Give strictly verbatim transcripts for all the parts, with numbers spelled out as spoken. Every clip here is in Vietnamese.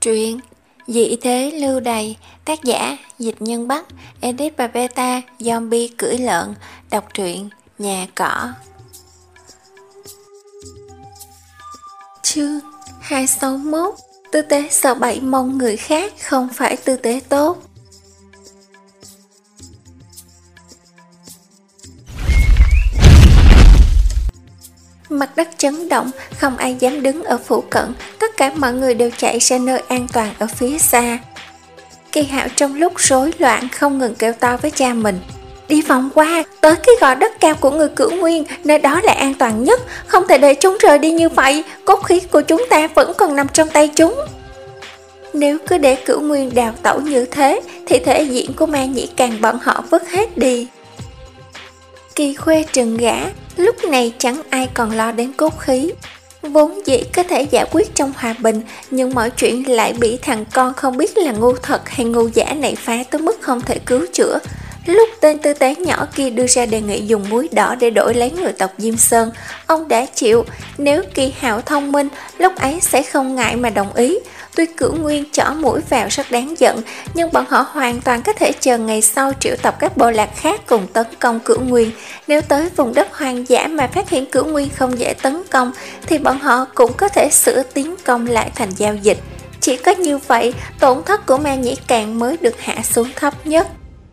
Truyện Dị thế lưu đày, tác giả Dịch Nhân Bắc, edit và beta Zombie cưỡi lợn, đọc truyện Nhà Cỏ. Chương hai sáu mốt. Tư tế sợ bậy mong người khác không phải tư tế tốt. Mặt đất chấn động, không ai dám đứng ở phụ cận, tất cả mọi người đều chạy ra nơi an toàn ở phía xa. Kỳ Hạo trong lúc rối loạn không ngừng kêu to với cha mình: đi vòng qua, tới cái gò đất cao của người Cửu Nguyên, nơi đó là an toàn nhất, không thể để chúng rời đi như vậy, cốt khí của chúng ta vẫn còn nằm trong tay chúng. Nếu cứ để Cửu Nguyên đào tẩu như thế, thì thể diện của Ma Nhĩ Càng bọn họ vứt hết đi. Kỳ Khuê trừng gã, lúc này chẳng ai còn lo đến cốt khí. Vốn dĩ có thể giải quyết trong hòa bình, nhưng mọi chuyện lại bị thằng con không biết là ngu thật hay ngu giả này phá tới mức không thể cứu chữa. Lúc tên tư tế nhỏ kia đưa ra đề nghị dùng muối đỏ để đổi lấy người tộc Diêm Sơn, ông đã chịu. Nếu Kỳ Hạo thông minh, lúc ấy sẽ không ngại mà đồng ý. Tuy Cửu Nguyên chỏ mũi vào rất đáng giận, nhưng bọn họ hoàn toàn có thể chờ ngày sau triệu tập các bộ lạc khác cùng tấn công Cửu Nguyên. Nếu tới vùng đất hoang dã mà phát hiện Cửu Nguyên không dễ tấn công, thì bọn họ cũng có thể sửa tiến công lại thành giao dịch. Chỉ có như vậy, tổn thất của Ma Nhĩ Càng mới được hạ xuống thấp nhất.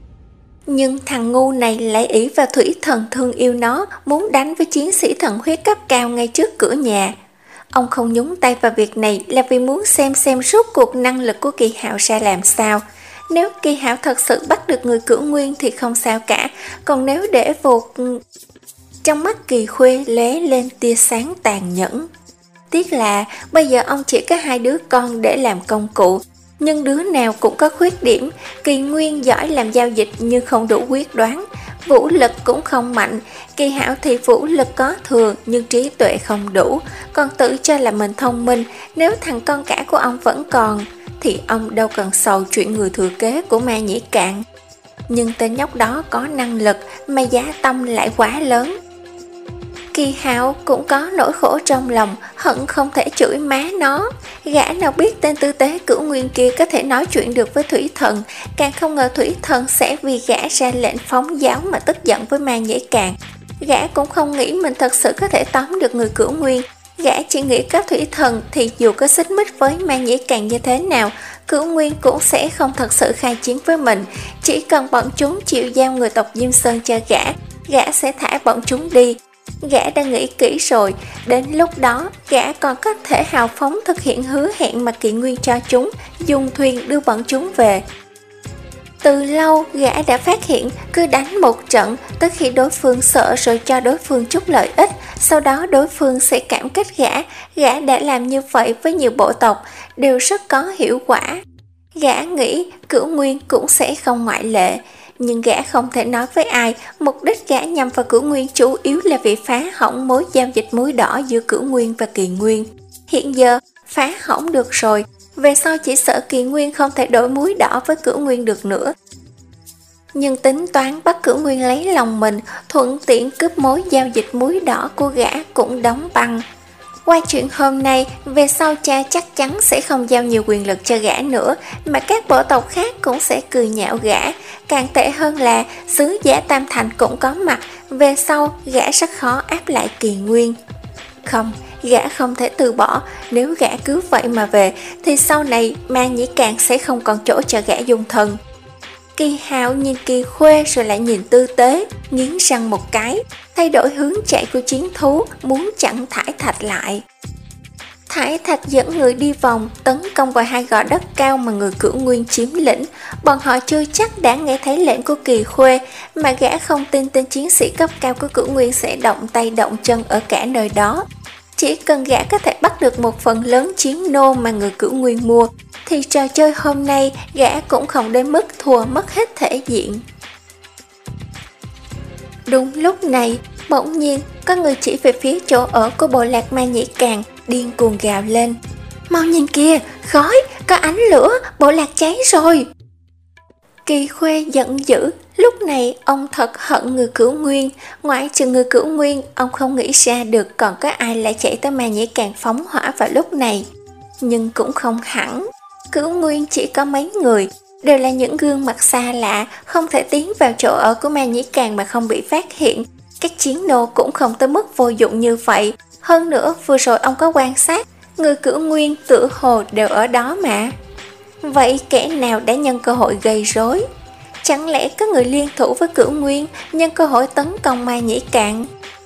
Nhưng thằng ngu này lại ỷ vào thủy thần thương yêu nó, muốn đánh với chiến sĩ thần huyết cấp cao ngay trước cửa nhà. Ông không nhúng tay vào việc này là vì muốn xem xem rốt cuộc năng lực của Kỳ Hạo ra làm sao. Nếu Kỳ Hạo thật sự bắt được người Cửu Nguyên thì không sao cả, còn nếu để vụt... Trong mắt Kỳ Khuê lóe lên tia sáng tàn nhẫn. Tiếc là bây giờ ông chỉ có hai đứa con để làm công cụ, nhưng đứa nào cũng có khuyết điểm. Kỳ Nguyên giỏi làm giao dịch nhưng không đủ quyết đoán, vũ lực cũng không mạnh. Kỳ Hạo thì vũ lực có thừa nhưng trí tuệ không đủ, còn tự cho là mình thông minh. Nếu thằng con cả của ông vẫn còn thì ông đâu cần sầu chuyện người thừa kế của Ma Nhĩ Cạn. Nhưng tên nhóc đó có năng lực mà giá tâm lại quá lớn. Kỳ Hạo cũng có nỗi khổ trong lòng, hận không thể chửi má nó. Gã nào biết tên tư tế Cửu Nguyên kia có thể nói chuyện được với Thủy Thần, càng không ngờ Thủy Thần sẽ vì gã ra lệnh phóng giáo mà tức giận với Ma Nhĩ Càng. Gã cũng không nghĩ mình thật sự có thể tóm được người Cửu Nguyên. Gã chỉ nghĩ có Thủy Thần thì dù có xích mích với Ma Nhĩ Càng như thế nào, Cửu Nguyên cũng sẽ không thật sự khai chiến với mình. Chỉ cần bọn chúng chịu giao người tộc Diêm Sơn cho gã, gã sẽ thả bọn chúng đi. Gã đã nghĩ kỹ rồi, đến lúc đó gã còn có thể hào phóng thực hiện hứa hẹn mà Kỷ Nguyên cho chúng, dùng thuyền đưa bọn chúng về. Từ lâu gã đã phát hiện cứ đánh một trận tới khi đối phương sợ rồi cho đối phương chút lợi ích, sau đó đối phương sẽ cảm kích gã. Gã đã làm như vậy với nhiều bộ tộc, đều rất có hiệu quả. Gã nghĩ Cửu Nguyên cũng sẽ không ngoại lệ. Nhưng gã không thể nói với ai, mục đích gã nhằm vào Cửu Nguyên chủ yếu là vì phá hỏng mối giao dịch muối đỏ giữa Cửu Nguyên và Kỳ Nguyên. Hiện giờ, phá hỏng được rồi, về sau chỉ sợ Kỳ Nguyên không thể đổi muối đỏ với Cửu Nguyên được nữa. Nhưng tính toán bắt Cửu Nguyên lấy lòng mình, thuận tiện cướp mối giao dịch muối đỏ của gã cũng đóng băng. Qua chuyện hôm nay, về sau cha chắc chắn sẽ không giao nhiều quyền lực cho gã nữa, mà các bộ tộc khác cũng sẽ cười nhạo gã. Càng tệ hơn là sứ giả Tam Thành cũng có mặt, về sau gã rất khó áp lại Kỳ Nguyên. Không, gã không thể từ bỏ, nếu gã cứ vậy mà về, thì sau này Ma Nhĩ Càng sẽ không còn chỗ cho gã dung thân. Kỳ Hạo nhìn Kỳ Khuê rồi lại nhìn tư tế, nghiến răng một cái, thay đổi hướng chạy của chiến thú, muốn chặn Thải Thạch lại. Thải Thạch dẫn người đi vòng, tấn công vào hai gò đất cao mà người Cửu Nguyên chiếm lĩnh. Bọn họ chưa chắc đã nghe thấy lệnh của Kỳ Khuê, mà gã không tin tên chiến sĩ cấp cao của Cửu Nguyên sẽ động tay động chân ở cả nơi đó. Chỉ cần gã có thể bắt được một phần lớn chiến nô mà người Cửu Nguyên mua, thì trò chơi hôm nay gã cũng không đến mức thua mất hết thể diện. Đúng lúc này, bỗng nhiên có người chỉ về phía chỗ ở của bộ lạc Ma Nhĩ Càng, điên cuồng gào lên: mau nhìn kìa, khói, có ánh lửa, bộ lạc cháy rồi. Kỳ Khuê giận dữ, lúc này ông thật hận người Cửu Nguyên. Ngoại trừ người Cửu Nguyên, ông không nghĩ ra được còn có ai lại chạy tới Ma Nhĩ Càng phóng hỏa vào lúc này. Nhưng cũng không hẳn. Cửu Nguyên chỉ có mấy người, đều là những gương mặt xa lạ, không thể tiến vào chỗ ở của Ma Nhĩ Càng mà không bị phát hiện. Các chiến nô cũng không tới mức vô dụng như vậy. Hơn nữa, vừa rồi ông có quan sát, người Cửu Nguyên tựa hồ đều ở đó mà. Vậy kẻ nào đã nhân cơ hội gây rối? Chẳng lẽ có người liên thủ với Cửu Nguyên, nhân cơ hội tấn công Ma Nhĩ Cạn?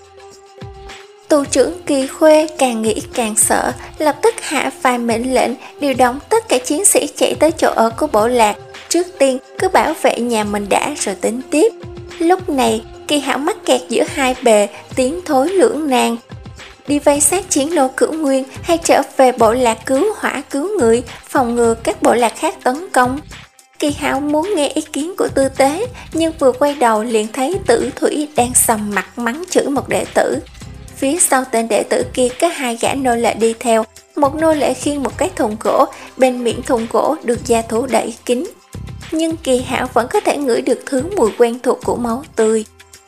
Tù trưởng Kỳ Khuê càng nghĩ càng sợ, lập tức hạ vài mệnh lệnh, điều động tất cả chiến sĩ chạy tới chỗ ở của bộ lạc. Trước tiên cứ bảo vệ nhà mình đã rồi tính tiếp. Lúc này, Kỳ Hạo mắc kẹt giữa hai bề, tiến thối lưỡng nan. Đi vây sát chiến nô Cửu Nguyên hay trở về bộ lạc cứu hỏa cứu người, phòng ngừa các bộ lạc khác tấn công? Kỳ Hạo muốn nghe ý kiến của Tư Tế, nhưng vừa quay đầu liền thấy Tử Thủy đang sầm mặt mắng chửi một đệ tử. Phía sau tên đệ tử kia có hai gã nô lệ đi theo, một nô lệ khiêng một cái thùng gỗ, bên miệng thùng gỗ được gia thú đậy kín. Nhưng Kỳ Hạo vẫn có thể ngửi được thứ mùi quen thuộc của máu tươi.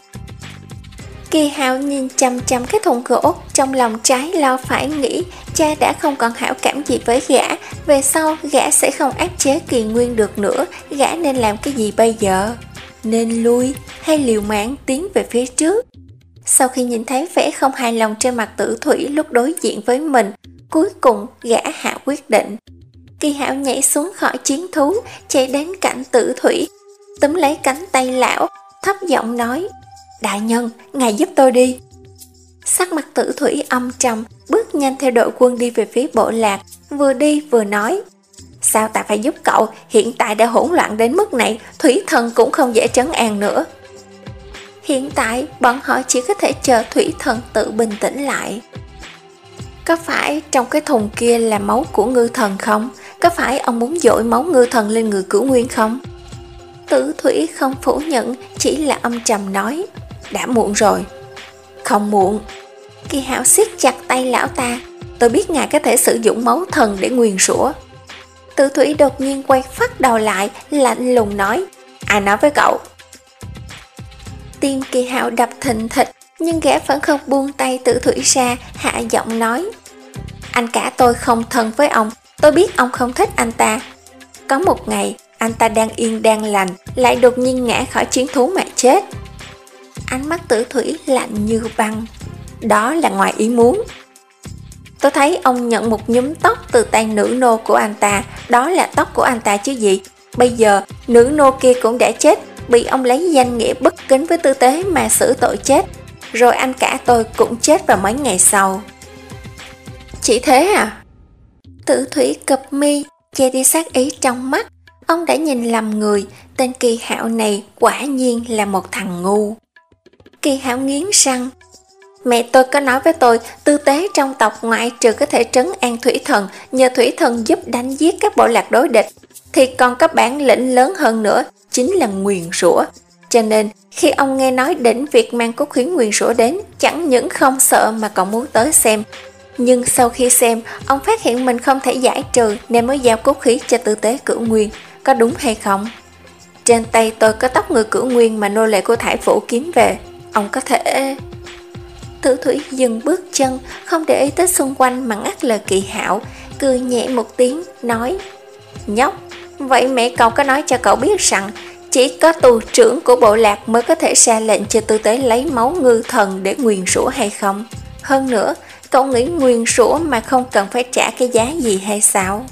Kỳ Hạo nhìn chăm chăm cái thùng gỗ, trong lòng trái lo phải nghĩ, cha đã không còn hảo cảm gì với gã, về sau gã sẽ không áp chế Kỳ Nguyên được nữa, gã nên làm cái gì bây giờ? Nên lui hay liều mạng tiến về phía trước? Sau khi nhìn thấy vẻ không hài lòng trên mặt Tử Thủy lúc đối diện với mình, cuối cùng gã hạ quyết định. Kỳ Hạo nhảy xuống khỏi chiến thú, chạy đến cạnh Tử Thủy, túm lấy cánh tay lão, thấp giọng nói: "Đại nhân, ngài giúp tôi đi." Sắc mặt Tử Thủy âm trầm, bước nhanh theo đội quân đi về phía bộ lạc, vừa đi vừa nói: "Sao ta phải giúp cậu, hiện tại đã hỗn loạn đến mức này, thủy thần cũng không dễ trấn an nữa." Hiện tại, bọn họ chỉ có thể chờ thủy thần tự bình tĩnh lại. Có phải trong cái thùng kia là máu của ngư thần không? Có phải ông muốn dội máu ngư thần lên người Cửu Nguyên không? Tử Thủy không phủ nhận, chỉ là âm trầm nói: "Đã muộn rồi." "Không muộn." Kỳ Hạo siết chặt tay lão ta: "Tôi biết ngài có thể sử dụng máu thần để nguyền rủa." Tử Thủy đột nhiên quay phát đầu lại, lạnh lùng nói: "Ai nói với cậu?" Tim Kỳ Hạo đập thình thịch, nhưng gã vẫn không buông tay Tử Thủy ra, hạ giọng nói: "Anh cả tôi không thân với ông, tôi biết ông không thích anh ta. Có một ngày, anh ta đang yên đang lành, lại đột nhiên ngã khỏi chiến thú mà chết." Ánh mắt Tử Thủy lạnh như băng: "Đó là ngoài ý muốn. Tôi thấy ông nhận một nhúm tóc từ tay nữ nô của anh ta, đó là tóc của anh ta chứ gì. Bây giờ, nữ nô kia cũng đã chết, bị ông lấy danh nghĩa bất kính với Tư Tế mà xử tội chết. Rồi anh cả tôi cũng chết vào mấy ngày sau." "Chỉ thế à?" Tử Thủy cụp mi, che đi sát ý trong mắt. Ông đã nhìn lầm người, tên Kỳ Hạo này quả nhiên là một thằng ngu. Kỳ Hạo nghiến răng: "Mẹ tôi có nói với tôi, Tư Tế trong tộc ngoại trừ có thể trấn an thủy thần, nhờ thủy thần giúp đánh giết các bộ lạc đối địch, thì còn có bản lĩnh lớn hơn nữa, chính là nguyền rủa. Cho nên, khi ông nghe nói đến việc mang cốt khí nguyền rủa đến, chẳng những không sợ mà còn muốn tới xem. Nhưng sau khi xem, ông phát hiện mình không thể giải trừ nên mới giao cốt khí cho Tư Tế Cửu Nguyên, có đúng hay không? Trên tay tôi có tóc người Cửu Nguyên mà nô lệ của Thải Phủ kiếm về, ông có thể..." Tử Thủy dừng bước chân, không để ý tới xung quanh mà ngắt lời Kỳ Hạo, cười nhẹ một tiếng, nói: "Nhóc, vậy mẹ cậu có nói cho cậu biết rằng chỉ có tù trưởng của bộ lạc mới có thể ra lệnh cho Tư Tế lấy máu ngư thần để nguyền rủa hay không? Hơn nữa, cậu nghĩ nguyền rủa mà không cần phải trả cái giá gì hay sao?"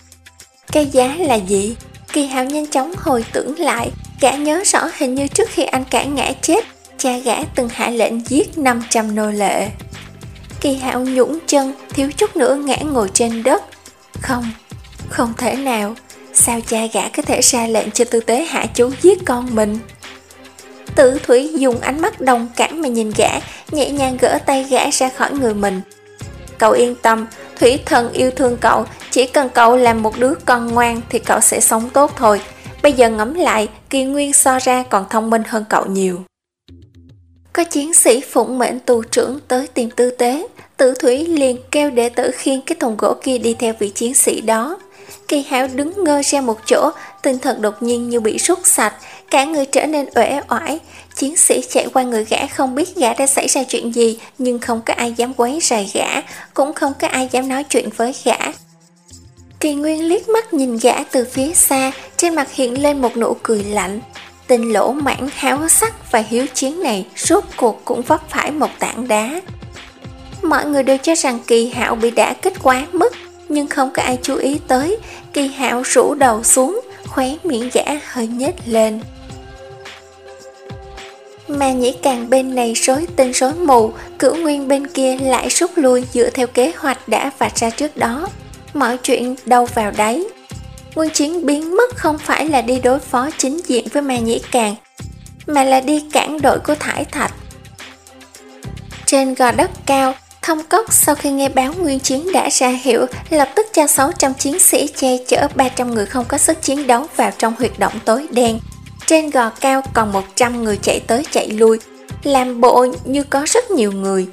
Cái giá là gì? Kỳ Hạo nhanh chóng hồi tưởng lại, gã nhớ rõ hình như trước khi anh cả ngã chết, cha gã từng hạ lệnh giết năm trăm nô lệ. Kỳ Hạo nhũn chân, thiếu chút nữa ngã ngồi trên đất. Không, không thể nào. Sao cha gã có thể ra lệnh cho Tư Tế hạ chú giết con mình? Tử Thủy dùng ánh mắt đồng cảm mà nhìn gã, nhẹ nhàng gỡ tay gã ra khỏi người mình. "Cậu yên tâm, thủy thần yêu thương cậu, chỉ cần cậu làm một đứa con ngoan thì cậu sẽ sống tốt thôi. Bây giờ ngẫm lại, Kỳ Nguyên so ra còn thông minh hơn cậu nhiều." Có chiến sĩ phụng mệnh tù trưởng tới tìm Tư Tế, Tử Thủy liền kêu đệ tử khiêng cái thùng gỗ kia đi theo vị chiến sĩ đó. Kỳ Hạo đứng ngơ ra một chỗ, tinh thần đột nhiên như bị rút sạch, cả người trở nên uể oải. Chiến sĩ chạy qua người gã không biết gã đã xảy ra chuyện gì, nhưng không có ai dám quấy rầy gã, cũng không có ai dám nói chuyện với gã. Kỳ Nguyên liếc mắt nhìn gã từ phía xa, trên mặt hiện lên một nụ cười lạnh. Tên lỗ mãng háo sắc và hiếu chiến này rốt cuộc cũng vấp phải một tảng đá. Mọi người đều cho rằng Kỳ Hạo bị đả kích quá mức, nhưng không có ai chú ý tới. Kỳ Hạo rũ đầu xuống, khóe miệng gã hơi nhếch lên. Mà Nhĩ Càng bên này rối tinh rối mù, Cửu Nguyên bên kia lại rút lui dựa theo kế hoạch đã vạch ra trước đó. Mọi chuyện đâu vào đấy. Nguyên Chiến biến mất không phải là đi đối phó chính diện với Ma Nhĩ Càng, mà là đi cản đội của Thải Thạch. Trên gò đất cao, Thông Cốc sau khi nghe báo Nguyên Chiến đã ra hiệu, lập tức cho sáu trăm chiến sĩ che chở ba trăm người không có sức chiến đấu vào trong huyệt động tối đen. Trên gò cao còn một trăm người chạy tới chạy lui, làm bộ như có rất nhiều người.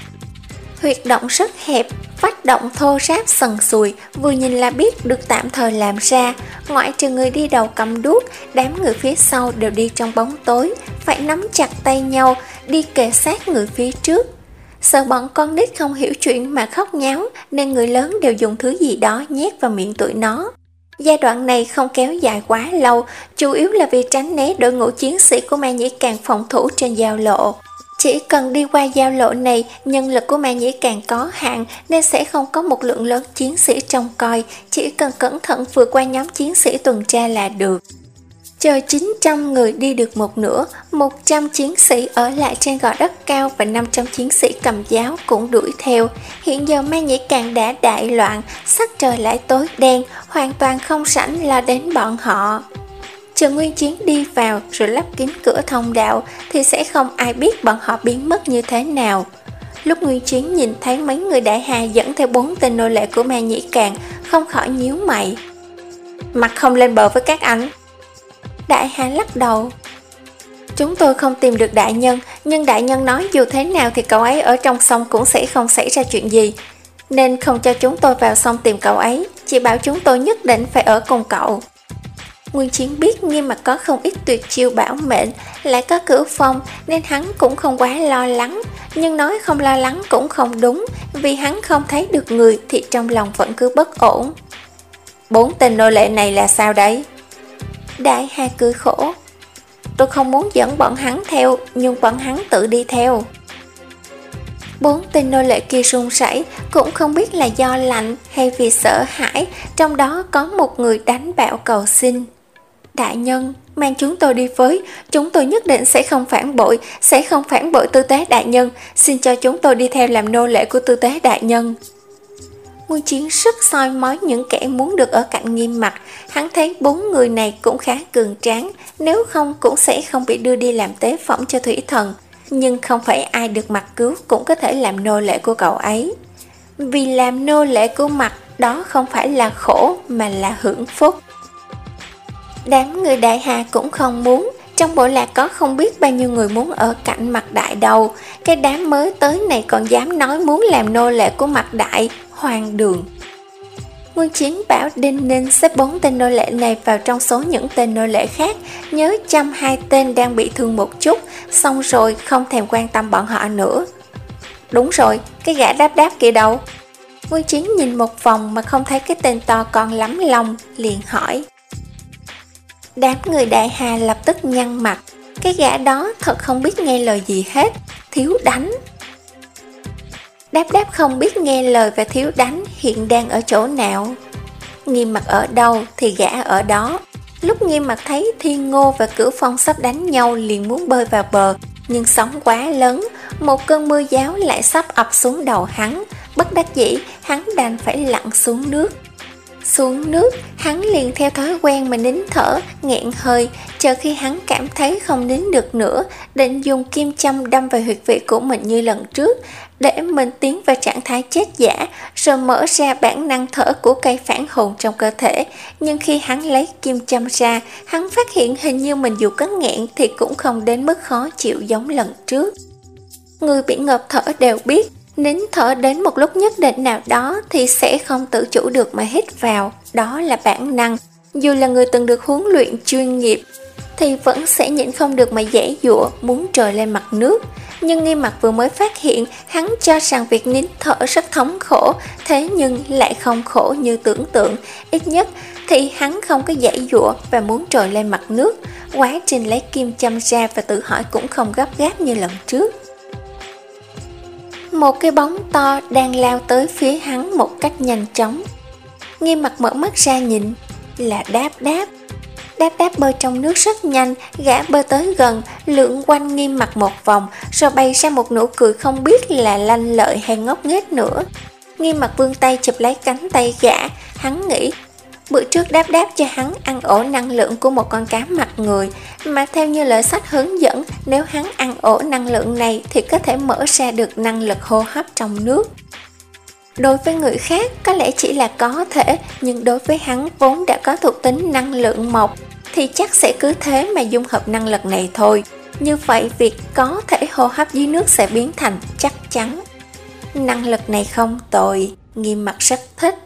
Huyệt động rất hẹp, vách động thô ráp sần sùi, vừa nhìn là biết được tạm thời làm ra. Ngoại trừ người đi đầu cầm đuốc, đám người phía sau đều đi trong bóng tối, phải nắm chặt tay nhau, đi kề sát người phía trước. Sợ bọn con nít không hiểu chuyện mà khóc nháo, nên người lớn đều dùng thứ gì đó nhét vào miệng tụi nó. Giai đoạn này không kéo dài quá lâu, chủ yếu là vì tránh né đội ngũ chiến sĩ của Ma Nhĩ Càng phòng thủ trên giao lộ. Chỉ cần đi qua giao lộ này, nhân lực của Ma Nhĩ Càng có hạn nên sẽ không có một lượng lớn chiến sĩ trông coi, chỉ cần cẩn thận vượt qua nhóm chiến sĩ tuần tra là được. Chờ chín trăm người đi được một nửa, một trăm chiến sĩ ở lại trên gò đất cao và năm trăm chiến sĩ cầm giáo cũng đuổi theo. Hiện giờ Ma Nhĩ Càng đã đại loạn, sắc trời lại tối đen, hoàn toàn không rảnh lo đến bọn họ. Chờ Nguyên Chiến đi vào rồi lắp kín cửa thông đạo thì sẽ không ai biết bọn họ biến mất như thế nào. Lúc Nguyên Chiến nhìn thấy mấy người Đại Hà dẫn theo bốn tên nô lệ của Ma Nhĩ Càng, không khỏi nhíu mày. Mặt không lên bờ với các anh. Đại Hà lắc đầu. Chúng tôi không tìm được đại nhân, nhưng đại nhân nói dù thế nào thì cậu ấy ở trong sông cũng sẽ không xảy ra chuyện gì, nên không cho chúng tôi vào sông tìm cậu ấy, chỉ bảo chúng tôi nhất định phải ở cùng cậu. Nguyên Chiến biết Nghiêm Mặc có không ít tuyệt chiêu bảo mệnh, lại có Cửu Phong nên hắn cũng không quá lo lắng, nhưng nói không lo lắng cũng không đúng, vì hắn không thấy được người thì trong lòng vẫn cứ bất ổn. Bốn tên nô lệ này là sao đấy? Đại Hà cười khổ. Tôi không muốn dẫn bọn hắn theo, nhưng bọn hắn tự đi theo. Bốn tên nô lệ kia run rẩy, cũng không biết là do lạnh hay vì sợ hãi, trong đó có một người đánh bạo cầu xin. Đại nhân, mang chúng tôi đi với, chúng tôi nhất định sẽ không phản bội, sẽ không phản bội tư tế đại nhân, xin cho chúng tôi đi theo làm nô lệ của tư tế đại nhân. Nguyên Chiến rất soi mói những kẻ muốn được ở cạnh Nghiêm Mặc, hắn thấy bốn người này cũng khá cường tráng, nếu không cũng sẽ không bị đưa đi làm tế phẩm cho thủy thần, nhưng không phải ai được Mặc cứu cũng có thể làm nô lệ của cậu ấy. Vì làm nô lệ của Mặc đó không phải là khổ mà là hưởng phúc. Đám người Đại Hà cũng không muốn, trong bộ lạc có không biết bao nhiêu người muốn ở cạnh Mặc Đại đâu, cái đám mới tới này còn dám nói muốn làm nô lệ của Mặc Đại, hoang đường. Nguyên Chiến bảo Đinh Ninh xếp bốn tên nô lệ này vào trong số những tên nô lệ khác, nhớ chăm hai tên đang bị thương một chút, xong rồi không thèm quan tâm bọn họ nữa. Đúng rồi, cái gã đáp đáp kia đâu? Nguyên Chiến nhìn một vòng mà không thấy cái tên to con lắm lòng, liền hỏi. Đám người Đại Hà lập tức nhăn mặt, cái gã đó thật không biết nghe lời gì hết, thiếu đánh. Đáp đáp không biết nghe lời và thiếu đánh hiện đang ở chỗ nào? Nghiêm Mặc ở đâu thì gã ở đó. Lúc Nghiêm Mặc thấy Thiên Ngô và Cửu Phong sắp đánh nhau liền muốn bơi vào bờ, nhưng sóng quá lớn, một cơn mưa giáo lại sắp ập xuống đầu hắn, bất đắc dĩ hắn đành phải lặn xuống nước. Xuống nước, hắn liền theo thói quen mà nín thở, nghẹn hơi, chờ khi hắn cảm thấy không nín được nữa, định dùng kim châm đâm vào huyệt vị của mình như lần trước, để mình tiến vào trạng thái chết giả, rồi mở ra bản năng thở của cây phản hồn trong cơ thể. Nhưng khi hắn lấy kim châm ra, hắn phát hiện hình như mình dù có nghẹn thì cũng không đến mức khó chịu giống lần trước. Người bị ngợp thở đều biết, nín thở đến một lúc nhất định nào đó thì sẽ không tự chủ được mà hít vào, đó là bản năng. Dù là người từng được huấn luyện chuyên nghiệp, thì vẫn sẽ nhịn không được mà giãy giụa muốn trồi lên mặt nước. Nhưng Nghiêm Mặc vừa mới phát hiện hắn cho rằng việc nín thở rất thống khổ, thế nhưng lại không khổ như tưởng tượng. Ít nhất thì hắn không có giãy giụa và muốn trồi lên mặt nước. Quá trình lấy kim châm ra và tự hỏi cũng không gấp gáp như lần trước. Một cái bóng to đang lao tới phía hắn một cách nhanh chóng. Nghiêm Mặc mở mắt ra nhìn, là Đáp Đáp. Đáp Đáp bơi trong nước rất nhanh, gã bơi tới gần, lượn quanh Nghiêm Mặc một vòng, rồi bày ra một nụ cười không biết là lanh lợi hay ngốc nghếch nữa. Nghiêm Mặc vươn tay chụp lấy cánh tay gã, hắn nghĩ bữa trước Đáp Đáp cho hắn ăn ổ năng lượng của một con cá mặt người, mà theo như lời sách hướng dẫn, nếu hắn ăn ổ năng lượng này thì có thể mở ra được năng lực hô hấp trong nước. Đối với người khác có lẽ chỉ là có thể, nhưng đối với hắn vốn đã có thuộc tính năng lượng mộc thì chắc sẽ cứ thế mà dung hợp năng lực này thôi. Như vậy việc có thể hô hấp dưới nước sẽ biến thành chắc chắn. Năng lực này không tồi, Nghiêm Mặc rất thích.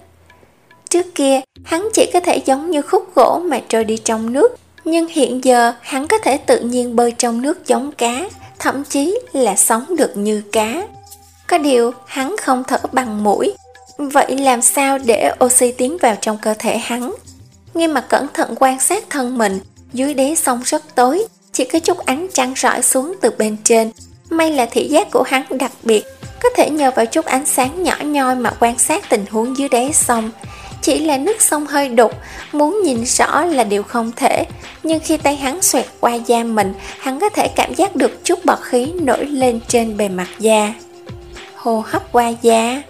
Trước kia hắn chỉ có thể giống như khúc gỗ mà trôi đi trong nước, nhưng hiện giờ hắn có thể tự nhiên bơi trong nước giống cá, thậm chí là sống được như cá. Có điều hắn không thở bằng mũi, vậy làm sao để oxy tiến vào trong cơ thể hắn? Nghiêm Mặc cẩn thận quan sát thân mình, dưới đáy sông rất tối, chỉ có chút ánh trăng rọi xuống từ bên trên. May là thị giác của hắn đặc biệt, có thể nhờ vào chút ánh sáng nhỏ nhoi mà quan sát tình huống dưới đáy sông. Chỉ là nước sông hơi đục, muốn nhìn rõ là điều không thể, nhưng khi tay hắn xoẹt qua da mình, hắn có thể cảm giác được chút bọt khí nổi lên trên bề mặt da. Hô hấp qua da.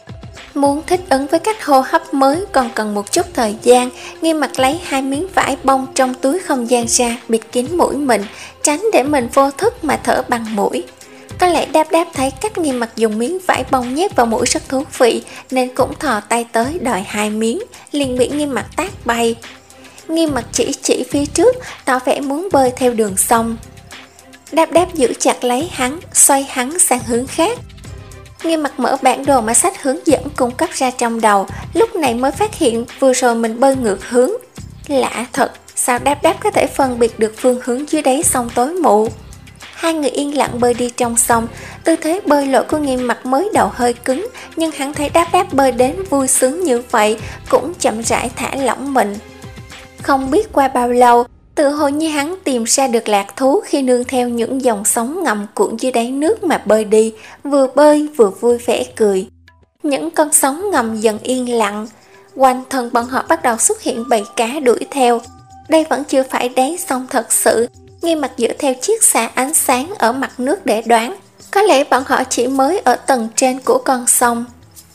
Muốn thích ứng với cách hô hấp mới còn cần một chút thời gian. Nghiêm Mặc lấy hai miếng vải bông trong túi không gian ra, bịt kín mũi mình, tránh để mình vô thức mà thở bằng mũi. Có lẽ Đáp Đáp thấy cách Nghiêm Mặc dùng miếng vải bông nhét vào mũi rất thú vị, nên cũng thò tay tới đòi hai miếng, liền bị Nghiêm Mặc tát bay. Nghiêm Mặc chỉ chỉ phía trước, tỏ vẻ muốn bơi theo đường sông. Đáp Đáp giữ chặt lấy hắn, xoay hắn sang hướng khác. Nghiêm Mặc mở bản đồ mà sách hướng dẫn cung cấp ra trong đầu, lúc này mới phát hiện vừa rồi mình bơi ngược hướng. Lạ thật, sao Đáp Đáp có thể phân biệt được phương hướng dưới đáy sông tối mù? Hai người yên lặng bơi đi trong sông, tư thế bơi lội của Nghiêm Mặc mới đầu hơi cứng, nhưng hắn thấy Đáp Đáp bơi đến vui sướng như vậy, cũng chậm rãi thả lỏng mình. Không biết qua bao lâu, tự hồ như hắn tìm ra được lạc thú khi nương theo những dòng sóng ngầm cuộn dưới đáy nước mà bơi đi, vừa bơi vừa vui vẻ cười. Những con sóng ngầm dần yên lặng, quanh thân bọn họ bắt đầu xuất hiện bầy cá đuổi theo. Đây vẫn chưa phải đáy sông thật sự. Nghiêm Mặc dựa theo chiếc xạ ánh sáng ở mặt nước để đoán, có lẽ bọn họ chỉ mới ở tầng trên của con sông.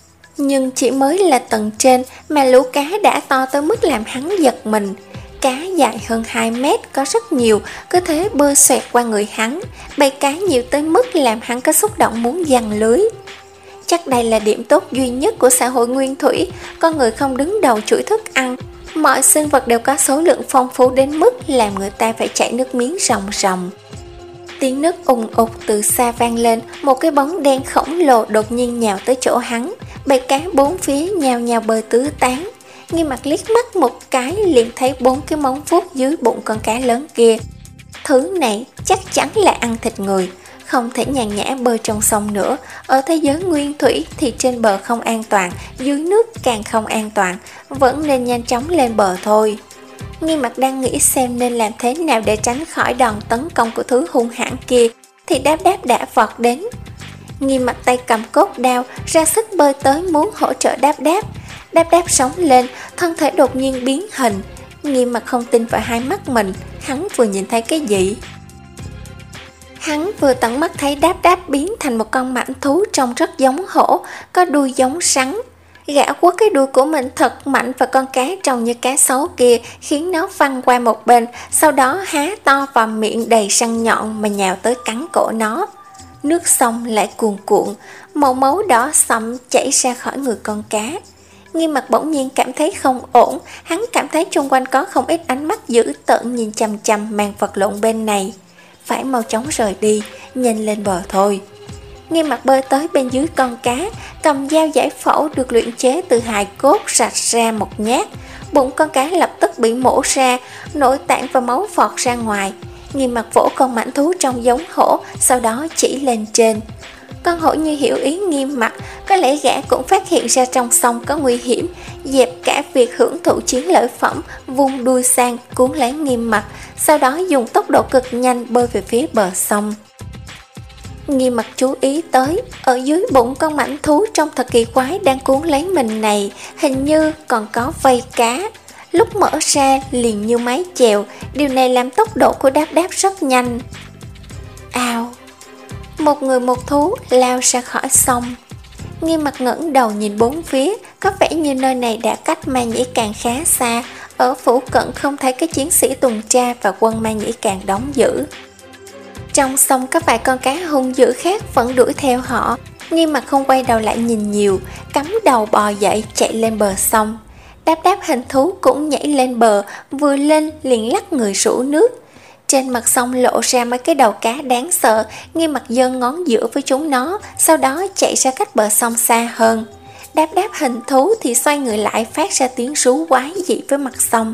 Nhưng chỉ mới là tầng trên mà lũ cá đã to tới mức làm hắn giật mình. Cá dài hơn hai mét, có rất nhiều, cứ thế bơi xoẹt qua người hắn. Bầy cá nhiều tới mức làm hắn có xúc động muốn giăng lưới. Chắc đây là điểm tốt duy nhất của xã hội nguyên thủy, con người không đứng đầu chuỗi thức ăn. Mọi sinh vật đều có số lượng phong phú đến mức làm người ta phải chảy nước miếng ròng ròng. Tiếng nước ùng ục từ xa vang lên, một cái bóng đen khổng lồ đột nhiên nhào tới chỗ hắn. Bầy cá bốn phía nhào nhào bơi tứ tán. Nghiêm Mặc liếc mắt một cái liền thấy bốn cái móng vuốt dưới bụng con cá lớn kia. Thứ này chắc chắn là ăn thịt người, không thể nhàn nhã bơi trong sông nữa. Ở thế giới nguyên thủy thì trên bờ không an toàn, dưới nước càng không an toàn, vẫn nên nhanh chóng lên bờ thôi. Nghiêm Mặc đang nghĩ xem nên làm thế nào để tránh khỏi đòn tấn công của thứ hung hãn kia, thì Đáp Đáp đã vọt đến. Nghiêm Mặc tay cầm cốt đao, ra sức bơi tới muốn hỗ trợ Đáp Đáp. Đáp Đáp sống lên, thân thể đột nhiên biến hình. Nghiêm Mặc không tin vào hai mắt mình, hắn vừa nhìn thấy cái gì? Hắn vừa tận mắt thấy Đáp Đáp biến thành một con mãnh thú trông rất giống hổ, có đuôi giống rắn. Gã quất cái đuôi của mình thật mạnh và con cá trông như cá sấu kia, khiến nó văng qua một bên, sau đó há to vào miệng đầy răng nhọn mà nhào tới cắn cổ nó. Nước sông lại cuồn cuộn, màu máu đỏ sậm chảy ra khỏi người con cá. Nghiêm Mặc bỗng nhiên cảm thấy không ổn, hắn cảm thấy xung quanh có không ít ánh mắt dữ tợn nhìn chằm chằm màn vật lộn bên này. Phải mau chóng rời đi, nhanh lên bờ thôi. Nghiêm Mặc bơi tới bên dưới con cá, cầm dao giải phẫu được luyện chế từ hài cốt rạch ra một nhát, bụng con cá lập tức bị mổ ra, nội tạng và máu phọt ra ngoài. Nghiêm Mặc vỗ con mãnh thú trông giống hổ, sau đó chỉ lên trên. Con hổ như hiểu ý Nghiêm Mặc, có lẽ gã cũng phát hiện ra trong sông có nguy hiểm, dẹp cả việc hưởng thụ chiến lợi phẩm, vung đuôi sang cuốn lấy Nghiêm Mặc, sau đó dùng tốc độ cực nhanh bơi về phía bờ sông. Nghiêm Mặc chú ý tới, ở dưới bụng con mãnh thú trông thật kỳ quái đang cuốn lấy mình này, hình như còn có vây cá. Lúc mở ra liền như mái chèo, điều này làm tốc độ của Đáp Đáp rất nhanh. Ao! Một người một thú lao ra khỏi sông. Nghiêm Mặc ngẩng đầu nhìn bốn phía, có vẻ như nơi này đã cách Ma Nhĩ Càng khá xa, ở phủ cận không thấy các chiến sĩ tuần tra và quân Ma Nhĩ Càng đóng giữ. Trong sông có vài con cá hung dữ khác vẫn đuổi theo họ. Nghiêm Mặc không quay đầu lại nhìn nhiều, cắm đầu bò dậy chạy lên bờ sông. Đáp Đáp hình thú cũng nhảy lên bờ, vừa lên liền lắc người rũ nước. Trên mặt sông lộ ra mấy cái đầu cá đáng sợ. Nghiêm Mặc giơ ngón giữa với chúng nó, sau đó chạy ra cách bờ sông xa hơn. Đáp Đáp hình thú thì xoay người lại phát ra tiếng rú quái dị với mặt sông.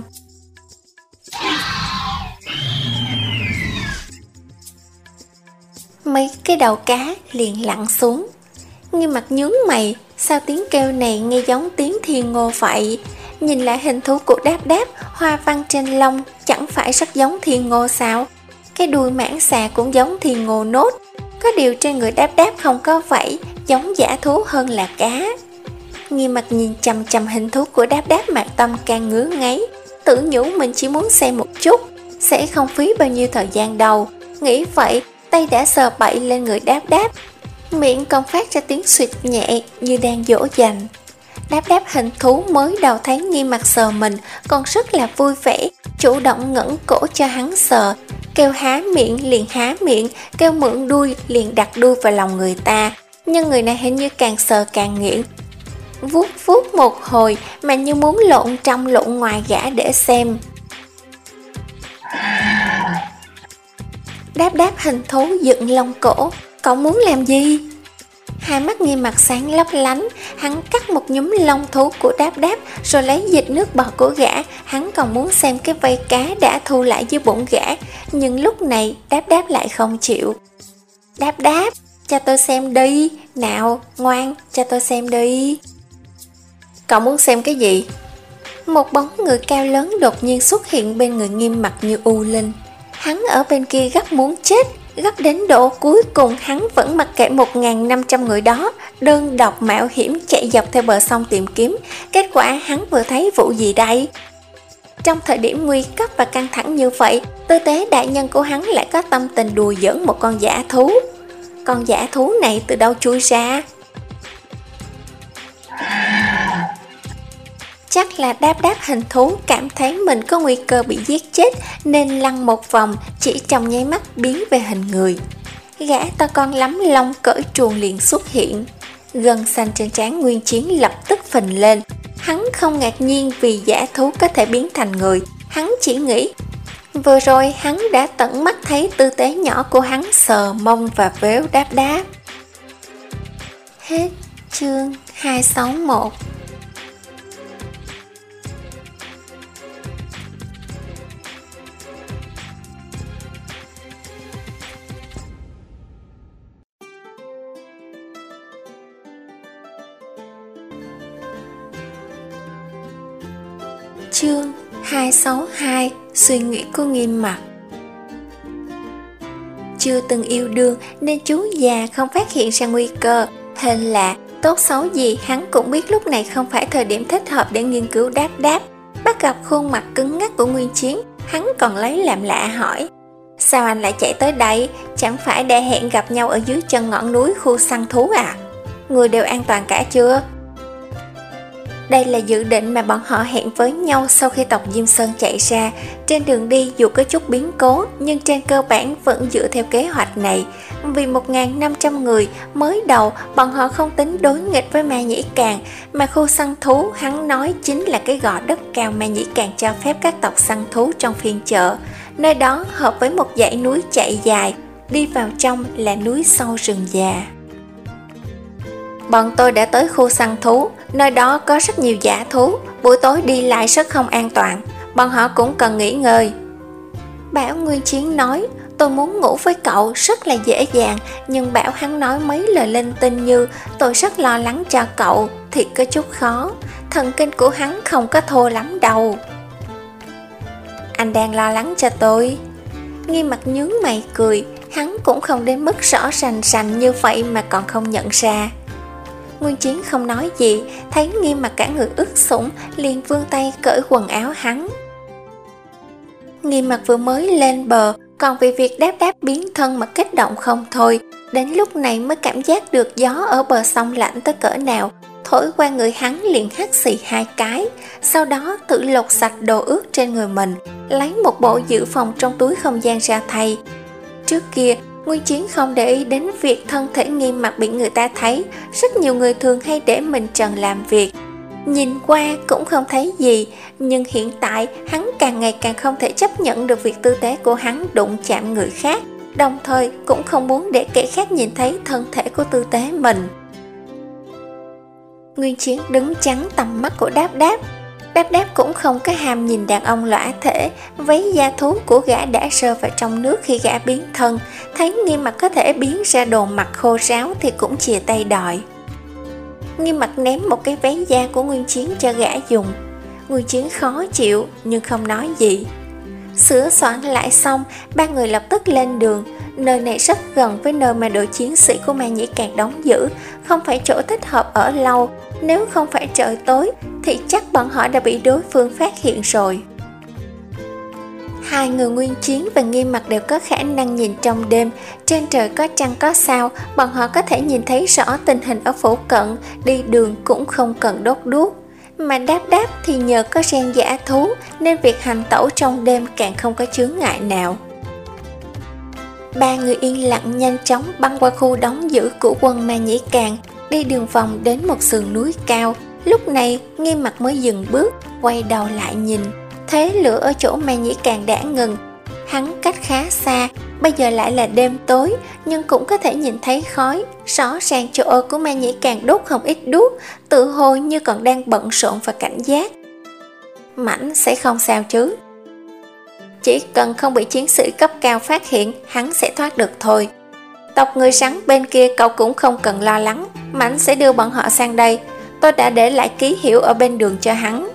Mấy cái đầu cá liền lặn xuống. Nghiêm Mặc nhướng mày, sao tiếng kêu này nghe giống tiếng thiên ngô vậy? Nhìn lại hình thú của Đáp Đáp, hoa văn trên lông chẳng phải rất giống thiên ngô sao? Cái đuôi mãng xà cũng giống thiên ngô nốt. Có điều trên người Đáp Đáp không có vảy, giống dã thú hơn là cá. Nghiêm Mặc nhìn chằm chằm hình thú của Đáp Đáp mà tâm càng ngứa ngáy, tự nhủ mình chỉ muốn xem một chút, sẽ không phí bao nhiêu thời gian đâu. Nghĩ vậy, tay đã sờ bậy lên người Đáp Đáp, miệng còn phát ra tiếng suỵt nhẹ như đang dỗ dành. Đáp Đáp hình thú mới đầu thấy Nghiêm Mặc sờ mình còn rất là vui vẻ, chủ động ngẩng cổ cho hắn sờ, kêu há miệng liền há miệng, kêu mượn đuôi liền đặt đuôi vào lòng người ta. Nhưng người này hình như càng sờ càng nghiện, vuốt vuốt một hồi mà như muốn lộn trong lộn ngoài gã để xem. Đáp Đáp hình thú dựng lông cổ, cậu muốn làm gì? Hai mắt Nghiêm Mặc sáng lấp lánh, hắn cắt một nhúm lông thú của Đáp Đáp rồi lấy dịch nước bọt của gã. Hắn còn muốn xem cái vây cá đã thu lại dưới bụng gã, nhưng lúc này Đáp Đáp lại không chịu. Đáp Đáp, cho tôi xem đi, nào, ngoan, cho tôi xem đi. Cậu muốn xem cái gì? Một bóng người cao lớn đột nhiên xuất hiện bên người Nghiêm Mặc như u linh. Hắn ở bên kia gấp muốn chết, gấp đến độ cuối cùng hắn vẫn mặc kệ một nghìn năm trăm người đó, đơn độc mạo hiểm chạy dọc theo bờ sông tìm kiếm. Kết quả hắn vừa thấy vụ gì đây? Trong thời điểm nguy cấp và căng thẳng như vậy, tư tế đại nhân của hắn lại có tâm tình đùa giỡn một con dã thú. Con dã thú này từ đâu chui ra? Chắc là Đáp Đáp hình thú cảm thấy mình có nguy cơ bị giết chết nên lăn một vòng, chỉ trong nháy mắt biến về hình người. Gã to con lắm lông cởi truồng liền xuất hiện. Gân xanh trên trán Nguyên Chiến lập tức phình lên. Hắn không ngạc nhiên vì dã thú có thể biến thành người. Hắn chỉ nghĩ vừa rồi hắn đã tận mắt thấy tư tế nhỏ của hắn sờ mông và véo Đáp Đáp. Hết chương hai sáu mốt. Chương hai sáu hai. Suy nghĩ của Nghiêm Mặc. Chưa từng yêu đương nên chú già không phát hiện ra nguy cơ. Hên là tốt xấu gì hắn cũng biết lúc này không phải thời điểm thích hợp để nghiên cứu Đáp Đáp. Bắt gặp khuôn mặt cứng ngắc của Nguyên Chiến, hắn còn lấy làm lạ hỏi: sao anh lại chạy tới đây? Chẳng phải đã hẹn gặp nhau ở dưới chân ngọn núi khu săn thú à? Người đều an toàn cả chưa? Đây là dự định mà bọn họ hẹn với nhau sau khi tộc Diêm Sơn chạy ra. Trên đường đi dù có chút biến cố, nhưng trên cơ bản vẫn dựa theo kế hoạch này. Vì một nghìn năm trăm người, mới đầu bọn họ không tính đối nghịch với Ma Nhĩ Càng, mà khu săn thú hắn nói chính là cái gò đất cao Ma Nhĩ Càng cho phép các tộc săn thú trong phiên chợ. Nơi đó hợp với một dãy núi chạy dài, đi vào trong là núi sâu rừng già. Bọn tôi đã tới khu săn thú, nơi đó có rất nhiều dã thú, buổi tối đi lại rất không an toàn, bọn họ cũng cần nghỉ ngơi. Bảo Nguyên Chiến nói, tôi muốn ngủ với cậu rất là dễ dàng, nhưng bảo hắn nói mấy lời linh tinh như tôi rất lo lắng cho cậu thì có chút khó, thần kinh của hắn không có thô lắm đâu. Anh đang lo lắng cho tôi. Nghiêm Mặt nhướng mày cười, hắn cũng không đến mức rõ rành rành như vậy mà còn không nhận ra. Nguyên Chiến không nói gì, thấy Nghiêm Mặt cả người ướt sũng, liền vươn tay cởi quần áo hắn. Nghiêm Mặt vừa mới lên bờ, còn vì việc đáp đáp biến thân mà kích động không thôi, đến lúc này mới cảm giác được gió ở bờ sông lạnh tới cỡ nào, thổi qua người hắn liền hắt xì hai cái, sau đó tự lột sạch đồ ướt trên người mình, lấy một bộ dự phòng trong túi không gian ra thay. Trước kia, Nguyên Chiến không để ý đến việc thân thể Nghiêm Mặt bị người ta thấy, rất nhiều người thường hay để mình trần làm việc. Nhìn qua cũng không thấy gì, nhưng hiện tại hắn càng ngày càng không thể chấp nhận được việc tư tế của hắn đụng chạm người khác, đồng thời cũng không muốn để kẻ khác nhìn thấy thân thể của tư tế mình. Nguyên Chiến đứng chắn tầm mắt của Đáp Đáp. Đáp Đáp cũng không có ham nhìn đàn ông lõa thể, váy da thú của gã đã rơi vào trong nước khi gã biến thân, thấy Nghiêm Mặt có thể biến ra đồ mặt khô ráo thì cũng chìa tay đòi. Nghiêm Mặt ném một cái váy da của Nguyên Chiến cho gã dùng. Nguyên Chiến khó chịu nhưng không nói gì. Sửa soạn lại xong, ba người lập tức lên đường. Nơi này rất gần với nơi mà đội chiến sĩ của Ma Nhĩ Càn đóng giữ, không phải chỗ thích hợp ở lâu. Nếu không phải trời tối thì chắc bọn họ đã bị đối phương phát hiện rồi. Hai người Nguyên Chiến và Nghiêm Mặt đều có khả năng nhìn trong đêm. Trên trời có trăng có sao, bọn họ có thể nhìn thấy rõ tình hình ở phủ cận, đi đường cũng không cần đốt đuốc. Mà Đáp Đáp thì nhờ có gen dã thú nên việc hành tẩu trong đêm càng không có chướng ngại nào. Ba người yên lặng nhanh chóng băng qua khu đóng giữ của quân Ma Nhĩ Càn, đi đường vòng đến một sườn núi cao. Lúc này Nghiêm Mặt mới dừng bước, quay đầu lại nhìn, thế lửa ở chỗ Ma Nhĩ Càn đã ngừng. Hắn cách khá xa, bây giờ lại là đêm tối, nhưng cũng có thể nhìn thấy khói. Rõ ràng chỗ ở của Ma Nhĩ Càn đốt không ít đuốc, tự hồ như còn đang bận rộn và cảnh giác. Mảnh sẽ không sao chứ? Chỉ cần không bị chiến sĩ cấp cao phát hiện, hắn sẽ thoát được thôi. Tộc người rắn bên kia cậu cũng không cần lo lắng, Mảnh sẽ đưa bọn họ sang đây. Tôi đã để lại ký hiệu ở bên đường cho hắn.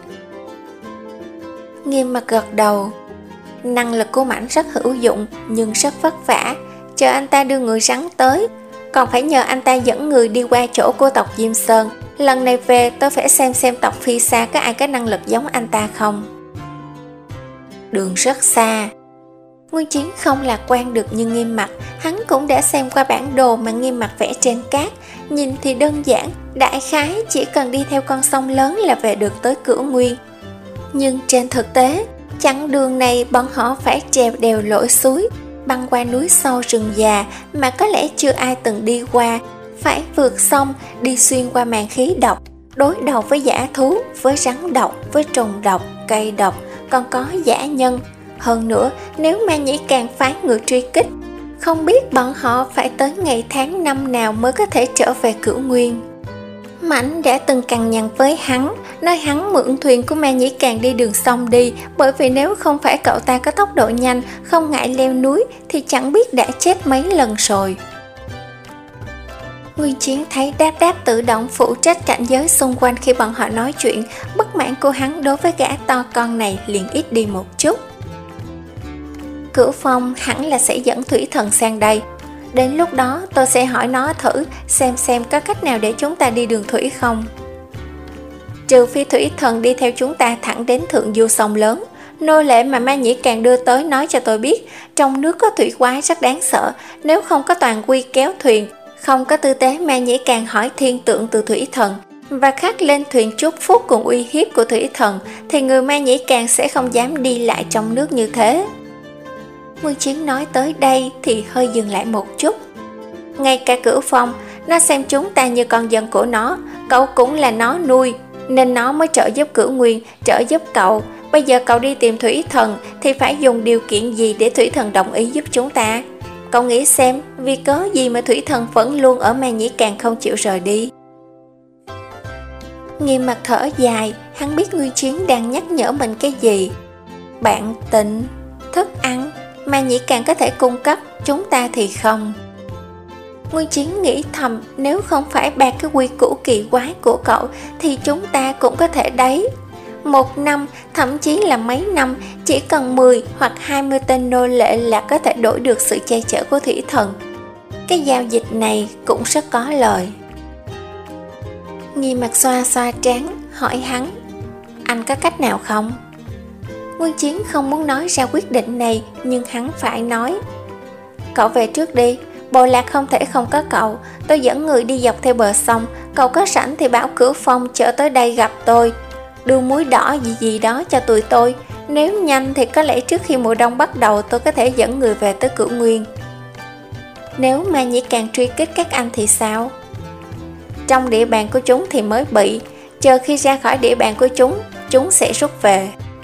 Nghiêm Mặt gật đầu. Năng lực của Mảnh rất hữu dụng nhưng rất vất vả. Chờ anh ta đưa người rắn tới, còn phải nhờ anh ta dẫn người đi qua chỗ của tộc Diêm Sơn. Lần này về tôi phải xem xem tộc Phi Sa có ai có năng lực giống anh ta không. Đường rất xa. Nguyên Chiến không lạc quan được như Nghiêm Mặt. Hắn cũng đã xem qua bản đồ mà Nghiêm Mặt vẽ trên cát. Nhìn thì đơn giản, đại khái chỉ cần đi theo con sông lớn là về được tới Cửu Nguyên. Nhưng trên thực tế, chặng đường này bọn họ phải trèo đèo lội suối, băng qua núi sâu rừng già mà có lẽ chưa ai từng đi qua, phải vượt sông, đi xuyên qua màn khí độc, đối đầu với dã thú, với rắn độc, với trùng độc, cây độc, còn có dã nhân. Hơn nữa, nếu Ma Nhĩ Càn phái người truy kích, không biết bọn họ phải tới ngày tháng năm nào mới có thể trở về Cửu Nguyên. Mảnh đã từng cằn nhằn với hắn, nói hắn mượn thuyền của Ma Nhĩ Càn đi đường sông đi, bởi vì nếu không phải cậu ta có tốc độ nhanh, không ngại leo núi thì chẳng biết đã chết mấy lần rồi. Nguyên Chiến thấy Đáp Đáp tự động phụ trách cảnh giới xung quanh khi bọn họ nói chuyện, bất mãn của hắn đối với gã to con này liền ít đi một chút. Cửu Phong hẳn là sẽ dẫn Thủy Thần sang đây. Đến lúc đó tôi sẽ hỏi nó thử xem xem có cách nào để chúng ta đi đường thủy không. Trừ phi Thủy Thần đi theo chúng ta thẳng đến thượng du sông lớn. Nô lệ mà Ma Nhĩ Càn đưa tới nói cho tôi biết trong nước có thủy quái rất đáng sợ. Nếu không có toàn quy kéo thuyền, không có tư tế Ma Nhĩ Càn hỏi thiên tượng từ Thủy Thần và khắc lên thuyền chúc phúc cùng uy hiếp của Thủy Thần, thì người Ma Nhĩ Càn sẽ không dám đi lại trong nước như thế. Nguyên Chiến nói tới đây thì hơi dừng lại một chút. Ngay cả Cửu Phong, nó xem chúng ta như con dân của nó, cậu cũng là nó nuôi, nên nó mới trợ giúp Cửu Nguyên, trợ giúp cậu. Bây giờ cậu đi tìm Thủy Thần thì phải dùng điều kiện gì để Thủy Thần đồng ý giúp chúng ta? Cậu nghĩ xem, vì cớ gì mà Thủy Thần vẫn luôn ở Ma Nhĩ Càn không chịu rời đi? Nghiêm Mặt thở dài, Hắn biết Nguyên Chiến đang nhắc nhở mình cái gì. Bạn tình, thức ăn mà Nhĩ Càng có thể cung cấp, chúng ta thì không. Nguyên Chiến nghĩ thầm, nếu không phải ba cái quy củ kỳ quái của cậu thì chúng ta cũng có thể đấy. Một năm, thậm chí là mấy năm, chỉ cần mười hoặc hai mươi tên nô lệ là có thể đổi được sự che chở của thủy thần. Cái giao dịch này cũng rất có lời. Nghi Mặc xoa xoa trán, hỏi hắn, anh có cách nào không? Nguyên Chiến không muốn nói ra quyết định này, nhưng hắn phải nói. Cậu về trước đi, bộ lạc không thể không có cậu. Tôi dẫn người đi dọc theo bờ sông, cậu có rảnh thì bảo Cửu Phong chở tới đây gặp tôi, đưa muối đỏ gì gì đó cho tụi tôi. Nếu nhanh thì có lẽ trước khi mùa đông bắt đầu tôi có thể dẫn người về tới Cửu Nguyên. Nếu mà Nhĩ Càng truy kích các anh thì sao? Trong địa bàn của chúng thì mới bị, chờ khi ra khỏi địa bàn của chúng, chúng sẽ rút về.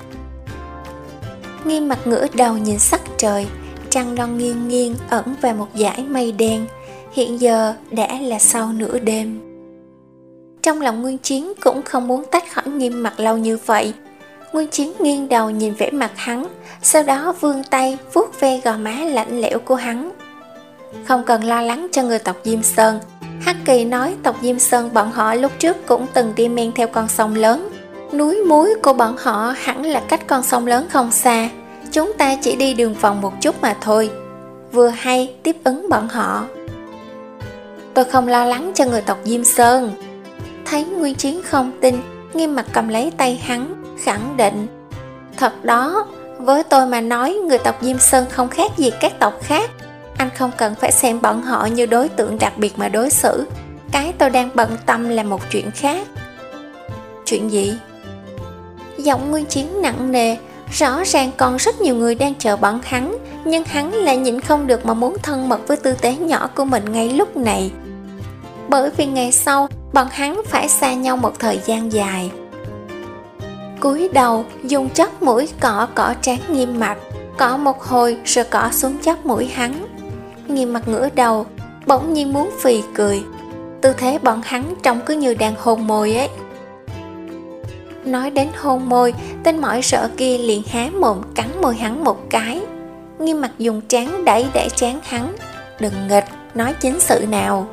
Nghiêm Mặt ngửa đầu nhìn sắc trời, trăng non nghiêng nghiêng ẩn về một dải mây đen. Hiện giờ đã là sau nửa đêm. Trong lòng Nguyên Chiến cũng không muốn tách khỏi Nghiêm Mặt lâu như vậy. Nguyên Chiến nghiêng đầu nhìn vẻ mặt hắn, sau đó vươn tay vuốt ve gò má lạnh lẽo của hắn. Không cần lo lắng cho người tộc Diêm Sơn. Hắc Kỳ nói tộc Diêm Sơn bọn họ lúc trước cũng từng đi men theo con sông lớn. Núi muối của bọn họ hẳn là cách con sông lớn không xa. Chúng ta chỉ đi đường vòng một chút mà thôi. Vừa hay tiếp ứng bọn họ. Tôi không lo lắng cho người tộc Diêm Sơn. Thấy Nguyên Chiến không tin, Nghiêm Mặt cầm lấy tay hắn, khẳng định. Thật đó, với tôi mà nói người tộc Diêm Sơn không khác gì các tộc khác. Anh không cần phải xem bọn họ như đối tượng đặc biệt mà đối xử. Cái tôi đang bận tâm là một chuyện khác. Chuyện gì? Giọng Nguyên Chiến nặng nề. Rõ ràng còn rất nhiều người đang chờ bọn hắn, nhưng hắn lại nhịn không được mà muốn thân mật với tư tế nhỏ của mình ngay lúc này. Bởi vì ngày sau bọn hắn phải xa nhau một thời gian dài. Cúi đầu dùng chóp mũi cọ cọ trán Nghiêm Mặt, cọ một hồi rồi cọ xuống chóp mũi hắn. Nghiêm Mặt ngửa đầu, bỗng nhiên muốn phì cười. Tư thế bọn hắn trông cứ như đang hôn môi ấy. Nói đến hôn môi, tên mỏi sợ kia liền há mồm cắn môi hắn một cái. Nghiêm Mặt dùng trán đẩy đẩy trán hắn. Đừng nghịch, nói chính sự nào.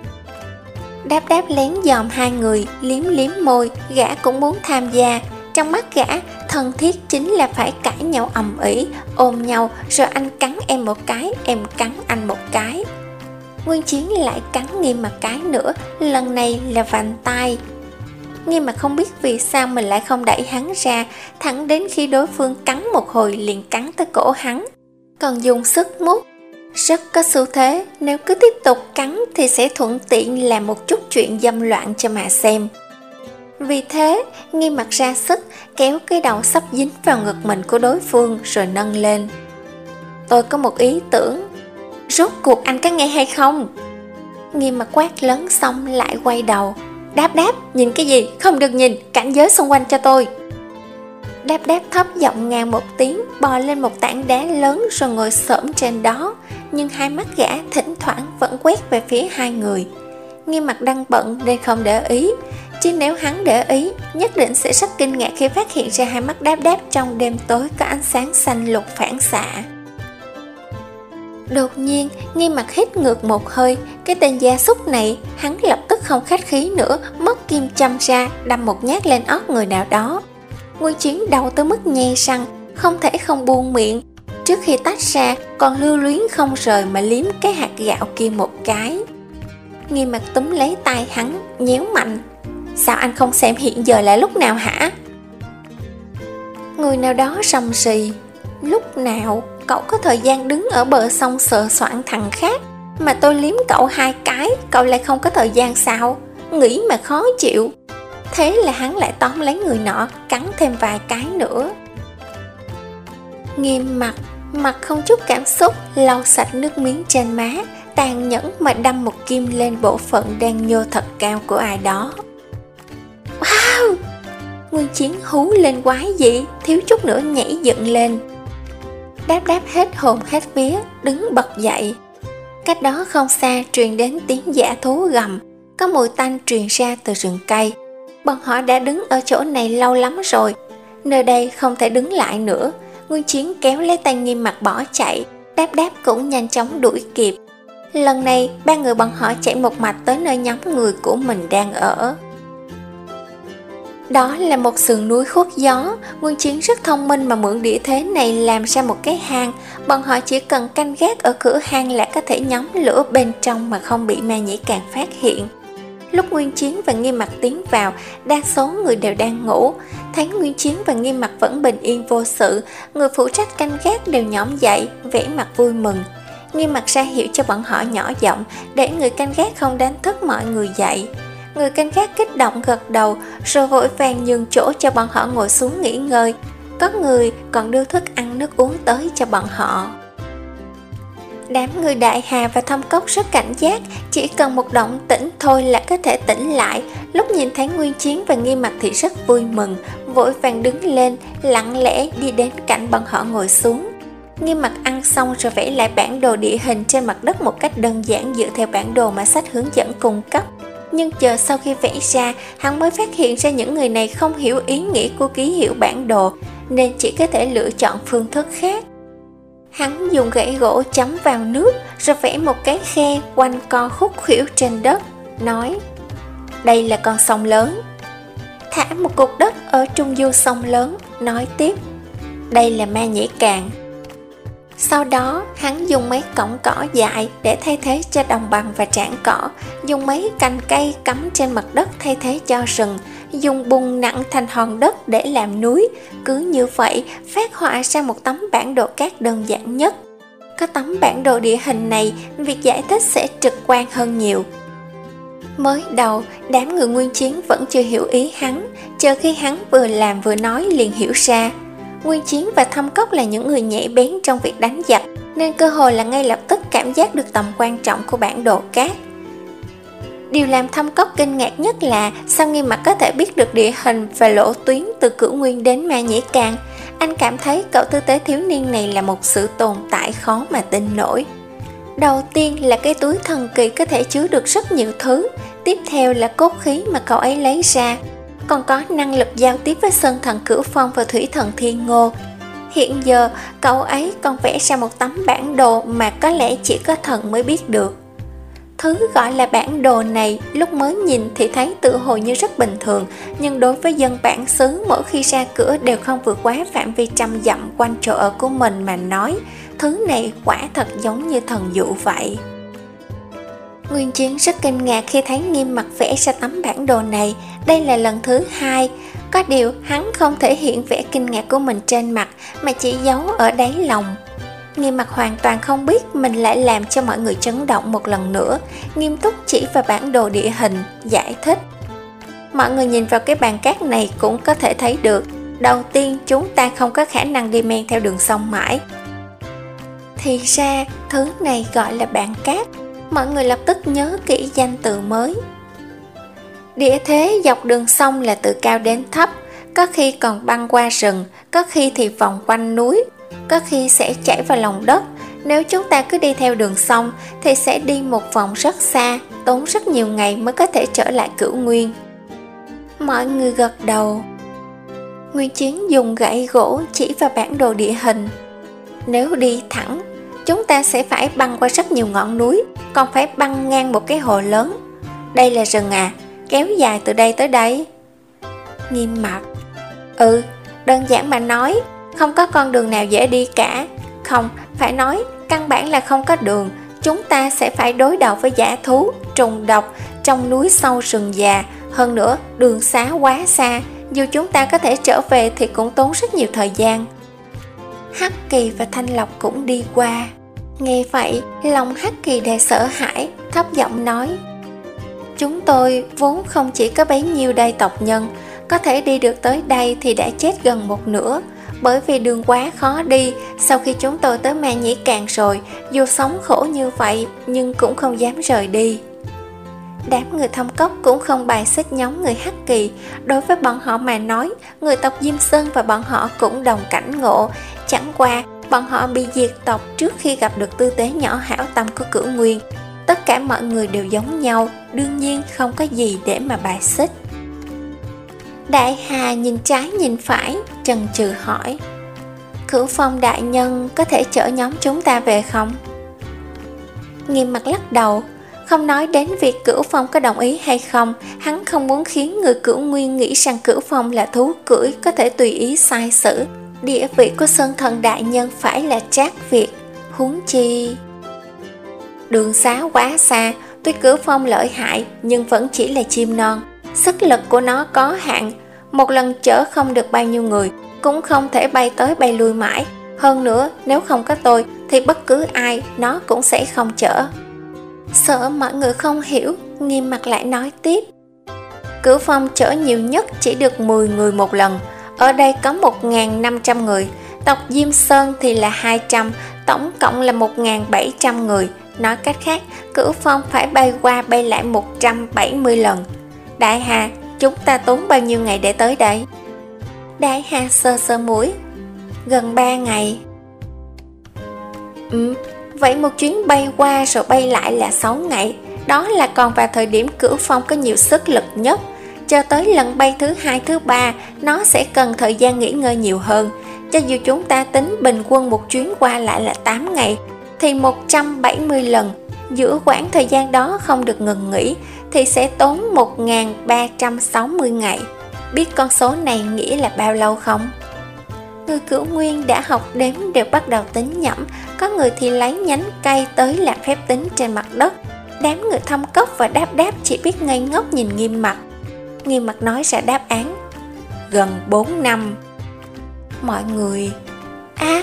Đáp Đáp lén dòm hai người, liếm liếm môi, gã cũng muốn tham gia. Trong mắt gã, thân thiết chính là phải cãi nhau ầm ĩ, ôm nhau, rồi anh cắn em một cái, em cắn anh một cái. Nguyên Chiến lại cắn Nghiêm Mặt cái nữa, lần này là vành tai. Nghiêm Mặt không biết vì sao mình lại không đẩy hắn ra, thẳng đến khi đối phương cắn một hồi liền cắn tới cổ hắn, còn dùng sức mút. Rất có xu thế, nếu cứ tiếp tục cắn thì sẽ thuận tiện làm một chút chuyện dâm loạn cho mà xem. Vì thế, Nghiêm Mặt ra sức kéo cái đầu sắp dính vào ngực mình của đối phương rồi nâng lên. Tôi có một ý tưởng. Rốt cuộc anh có nghe hay không? Nghiêm Mặt quát lớn xong lại quay đầu. Đáp Đáp, nhìn cái gì? Không được nhìn, cảnh giới xung quanh cho tôi. Đáp Đáp thấp giọng ngàn một tiếng, bò lên một tảng đá lớn rồi ngồi xổm trên đó. Nhưng hai mắt gã thỉnh thoảng vẫn quét về phía hai người. Nghiêm Mặt đang bận nên không để ý, chứ nếu hắn để ý nhất định sẽ rất kinh ngạc khi phát hiện ra hai mắt Đáp Đáp trong đêm tối có ánh sáng xanh lục phản xạ. Đột nhiên Nghiêm Mặt hít ngược một hơi. Cái tên gia súc này, hắn lập tức không khách khí nữa, móc kim châm ra đâm một nhát lên óc người nào đó. Nguyên Chiến đau tới mức nhe răng, không thể không buông miệng. Trước khi tách ra còn lưu luyến không rời mà liếm cái hạt gạo kia một cái. Nghiêm Mặt túm lấy tay hắn, nhéo mạnh. Sao anh không xem hiện giờ là lúc nào hả? Người nào đó rầm rì. Lúc nào? Cậu có thời gian đứng ở bờ sông sờ soạn thằng khác, mà tôi liếm cậu hai cái, cậu lại không có thời gian sao? Nghĩ mà khó chịu. Thế là hắn lại tóm lấy người nọ, cắn thêm vài cái nữa. Nghiêm Mặt, mặt không chút cảm xúc, lau sạch nước miếng trên má, tàn nhẫn mà đâm một kim lên bộ phận đang nhô thật cao của ai đó. Wow! Nguyên Chiến hú lên quái dị, thiếu chút nữa nhảy dựng lên. Đáp Đáp hết hồn hết vía, đứng bật dậy. Cách đó không xa truyền đến tiếng dã thú gầm, có mùi tanh truyền ra từ rừng cây. Bọn họ đã đứng ở chỗ này lâu lắm rồi, nơi đây không thể đứng lại nữa. Nguyên Chiến kéo lấy tay Nghiêm Mặc bỏ chạy, Đáp Đáp cũng nhanh chóng đuổi kịp. Lần này ba người bọn họ chạy một mạch tới nơi nhóm người của mình đang ở. Đó là một sườn núi khuất gió. Nguyên Chiến rất thông minh mà mượn địa thế này làm ra một cái hang. Bọn họ chỉ cần canh gác ở cửa hang là có thể nhóm lửa bên trong mà không bị ma nhĩ càng phát hiện. Lúc Nguyên Chiến và Nghiêm Mặc tiến vào, đa số người đều đang ngủ. Thấy Nguyên Chiến và Nghiêm Mặc vẫn bình yên vô sự, người phụ trách canh gác đều nhõm dậy, vẻ mặt vui mừng. Nghiêm Mặc ra hiệu cho bọn họ nhỏ giọng để người canh gác không đánh thức mọi người dậy. Người canh gác kích động gật đầu, rồi vội vàng nhường chỗ cho bọn họ ngồi xuống nghỉ ngơi. Có người còn đưa thức ăn nước uống tới cho bọn họ. Đám người Đại Hà và Thâm Cốc rất cảnh giác, chỉ cần một động tĩnh thôi là có thể tỉnh lại. Lúc nhìn thấy Nguyên Chiến và Nghiêm Mặc thì rất vui mừng, vội vàng đứng lên, lặng lẽ đi đến cạnh bọn họ ngồi xuống. Nghiêm Mặc ăn xong rồi vẽ lại bản đồ địa hình trên mặt đất một cách đơn giản dựa theo bản đồ mà sách hướng dẫn cung cấp. Nhưng chờ sau khi vẽ ra, hắn mới phát hiện ra những người này không hiểu ý nghĩa của ký hiệu bản đồ, nên chỉ có thể lựa chọn phương thức khác. Hắn dùng gãy gỗ chấm vào nước, rồi vẽ một cái khe quanh co khúc khuỷu trên đất, nói: đây là con sông lớn. Thả một cục đất ở trung du sông lớn, nói tiếp: đây là Ma Nhĩ Càn. Sau đó, hắn dùng mấy cọng cỏ dại để thay thế cho đồng bằng và trảng cỏ, dùng mấy cành cây cắm trên mặt đất thay thế cho rừng, dùng bùn nặng thành hòn đất để làm núi. Cứ như vậy, phát họa ra một tấm bản đồ cát đơn giản nhất. Có tấm bản đồ địa hình này, việc giải thích sẽ trực quan hơn nhiều. Mới đầu, đám người Nguyên Chiến vẫn chưa hiểu ý hắn, chờ khi hắn vừa làm vừa nói liền hiểu ra. Nguyên Chiến và Thâm Cốc là những người nhạy bén trong việc đánh giặc, nên cơ hội là ngay lập tức cảm giác được tầm quan trọng của bản đồ cát. Điều làm Thâm Cốc kinh ngạc nhất là sao Nghiêm Mặc có thể biết được địa hình và lộ tuyến từ Cửu Nguyên đến Ma Nhĩ Càn. Anh cảm thấy cậu tư tế thiếu niên này là một sự tồn tại khó mà tin nổi. Đầu tiên là cái túi thần kỳ có thể chứa được rất nhiều thứ, tiếp theo là cốt khí mà cậu ấy lấy ra, còn có năng lực giao tiếp với Sơn Thần Cửu Phong và Thủy Thần Thiên Ngô. Hiện giờ, cậu ấy còn vẽ ra một tấm bản đồ mà có lẽ chỉ có thần mới biết được. Thứ gọi là bản đồ này, lúc mới nhìn thì thấy tự hồ như rất bình thường, nhưng đối với dân bản xứ mỗi khi ra cửa đều không vượt quá phạm vi trăm dặm quanh chỗ ở của mình mà nói, thứ này quả thật giống như thần dụ vậy. Nguyên Chiến rất kinh ngạc khi thấy Nghiêm Mặc vẽ ra tấm bản đồ này. Đây là lần thứ hai. Có điều hắn không thể hiện vẻ kinh ngạc của mình trên mặt, mà chỉ giấu ở đáy lòng. Nghiêm Mặc hoàn toàn không biết mình lại làm cho mọi người chấn động một lần nữa, nghiêm túc chỉ vào bản đồ địa hình, giải thích: mọi người nhìn vào cái bàn cát này cũng có thể thấy được, đầu tiên chúng ta không có khả năng đi men theo đường sông mãi. Thì ra thứ này gọi là bàn cát. Mọi người lập tức nhớ kỹ danh từ mới. Địa thế dọc đường sông là từ cao đến thấp, có khi còn băng qua rừng, có khi thì vòng quanh núi, có khi sẽ chảy vào lòng đất. Nếu chúng ta cứ đi theo đường sông thì sẽ đi một vòng rất xa, tốn rất nhiều ngày mới có thể trở lại Cửu Nguyên. Mọi người gật đầu. Nguyên Chiến dùng gậy gỗ chỉ vào bản đồ địa hình. Nếu đi thẳng, chúng ta sẽ phải băng qua rất nhiều ngọn núi, còn phải băng ngang một cái hồ lớn. Đây là rừng à, kéo dài từ đây tới đây. Nghiêm Mặc: ừ, đơn giản mà nói, không có con đường nào dễ đi cả. Không, phải nói, căn bản là không có đường. Chúng ta sẽ phải đối đầu với dã thú, trùng độc, trong núi sâu rừng già. Hơn nữa, đường xá quá xa, dù chúng ta có thể trở về thì cũng tốn rất nhiều thời gian. Hắc Kỳ và Thanh Lộc cũng đi qua. Nghe vậy, lòng Hắc Kỳ đầy sợ hãi, thấp giọng nói: chúng tôi vốn không chỉ có bấy nhiêu đây tộc nhân, có thể đi được tới đây thì đã chết gần một nửa, bởi vì đường quá khó đi. Sau khi chúng tôi tới Ma Nhĩ Càn rồi, dù sống khổ như vậy nhưng cũng không dám rời đi. Đám người Thâm Cốc cũng không bài xích nhóm người Hắc Kỳ. Đối với bọn họ mà nói, người tộc Diêm Sơn và bọn họ cũng đồng cảnh ngộ. Chẳng qua bọn họ bị diệt tộc trước khi gặp được tư tế nhỏ hảo tâm của Cửu Nguyên. Tất cả mọi người đều giống nhau, đương nhiên không có gì để mà bài xích. Đại Hà nhìn trái nhìn phải, chần chừ hỏi: Cửu Phong đại nhân có thể chở nhóm chúng ta về không? Nghiêm Mặt lắc đầu, không nói đến việc Cửu Phong có đồng ý hay không, hắn không muốn khiến người Cửu Nguyên nghĩ rằng Cửu Phong là thú cưỡi có thể tùy ý sai sử. Địa vị của Sơn Thần đại nhân phải là trác Việt, huống chi đường xá quá xa. Tuy Cửu Phong lợi hại nhưng vẫn chỉ là chim non, sức lực của nó có hạn, một lần chở không được bao nhiêu người, cũng không thể bay tới bay lui mãi. Hơn nữa, nếu không có tôi thì bất cứ ai nó cũng sẽ không chở. Sợ mọi người không hiểu, Nghiêm Mặt lại nói tiếp: Cửu Phong chở nhiều nhất chỉ được mười người một lần. Ở đây có một nghìn năm trăm người, tộc Diêm Sơn thì là hai trăm, tổng cộng là một nghìn bảy trăm người. Nói cách khác, Cửu Phong phải bay qua bay lại một trăm bảy mươi lần. Đại Hà, chúng ta tốn bao nhiêu ngày để tới đây? Đại Hà sơ sơ mũi: Gần ba ngày. Ừ, vậy một chuyến bay qua rồi bay lại là sáu ngày. Đó là còn vào thời điểm Cửu Phong có nhiều sức lực nhất. Cho tới lần bay thứ hai thứ ba, nó sẽ cần thời gian nghỉ ngơi nhiều hơn. Cho dù chúng ta tính bình quân một chuyến qua lại là tám ngày, thì một trăm bảy mươi lần, giữa quãng thời gian đó không được ngừng nghỉ, thì sẽ tốn một nghìn ba trăm sáu mươi ngày. Biết con số này nghĩa là bao lâu không? Người Cửu Nguyên đã học đếm đều bắt đầu tính nhẩm, có người thì lấy nhánh cây tới làm phép tính trên mặt đất. Đám người thâm cốc và đáp đáp chỉ biết ngây ngốc nhìn Nghiêm Mặt. Nghiêm Mặt nói ra đáp án: Gần bốn năm. Mọi người: À,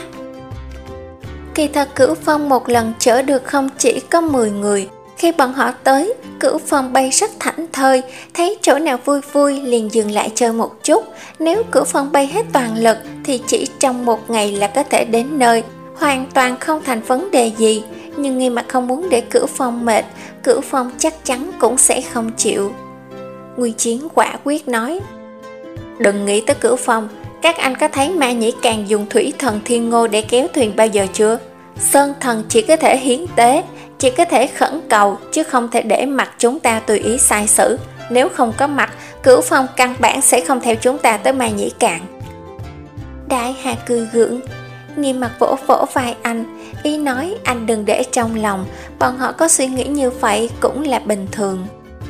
kỳ thật Cửu Phong một lần chở được không chỉ có mười người. Khi bọn họ tới, Cửu Phong bay rất thảnh thơi, thấy chỗ nào vui vui liền dừng lại chơi một chút. Nếu Cửu Phong bay hết toàn lực thì chỉ trong một ngày là có thể đến nơi, hoàn toàn không thành vấn đề gì. Nhưng Nghiêm Mặt không muốn để Cửu Phong mệt, Cửu Phong chắc chắn cũng sẽ không chịu. Nguyên Chiến quả quyết nói: Đừng nghĩ tới Cửu Phong, các anh có thấy Ma Nhĩ Càng dùng thủy thần thiên ngô để kéo thuyền bao giờ chưa? Sơn thần chỉ có thể hiến tế, chỉ có thể khẩn cầu, chứ không thể để mặc chúng ta tùy ý sai sử. Nếu không có mặt, Cửu Phong căn bản sẽ không theo chúng ta tới Ma Nhĩ Cạn. Đại Hà cười gượng. Nghiêm Mặt vỗ vỗ vai anh, ý nói anh đừng để trong lòng, bọn họ có suy nghĩ như vậy cũng là bình thường.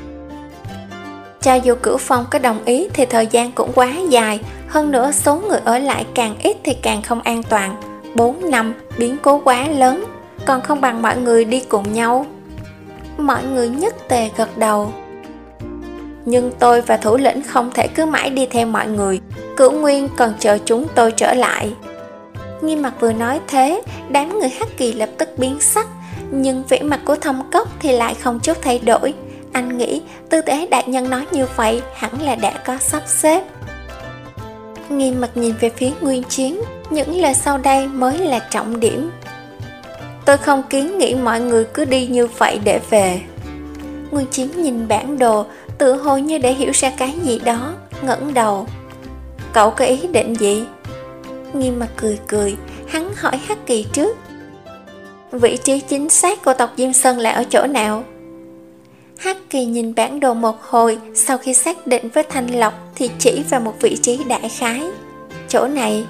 Cho dù Cửu Phong có đồng ý thì thời gian cũng quá dài, hơn nữa số người ở lại càng ít thì càng không an toàn. Bốn năm, biến cố quá lớn, còn không bằng mọi người đi cùng nhau. Mọi người nhất tề gật đầu. Nhưng tôi và thủ lĩnh không thể cứ mãi đi theo mọi người, Cửu Nguyên còn chờ chúng tôi trở lại. Nghiêm Mặt vừa nói thế, đám người Hắc Kỳ lập tức biến sắc, nhưng vẻ mặt của Thâm Cốc thì lại không chút thay đổi. Anh nghĩ tư tế đại nhân nói như vậy hẳn là đã có sắp xếp. Nghiêm Mặt nhìn về phía Nguyên Chiến, những lời sau đây mới là trọng điểm. Tôi không kiến nghị mọi người cứ đi như vậy để về. Nguyên Chiến nhìn bản đồ, tự hồ như để hiểu ra cái gì đó, ngẩng đầu. Cậu có ý định gì? Nghiêm Mặt cười cười, hắn hỏi Hắc Kỳ trước. Vị trí chính xác của tộc Diêm Sơn là ở chỗ nào? Hắc Kỳ nhìn bản đồ một hồi, sau khi xác định với Thanh Lộc thì chỉ vào một vị trí đại khái. Chỗ này.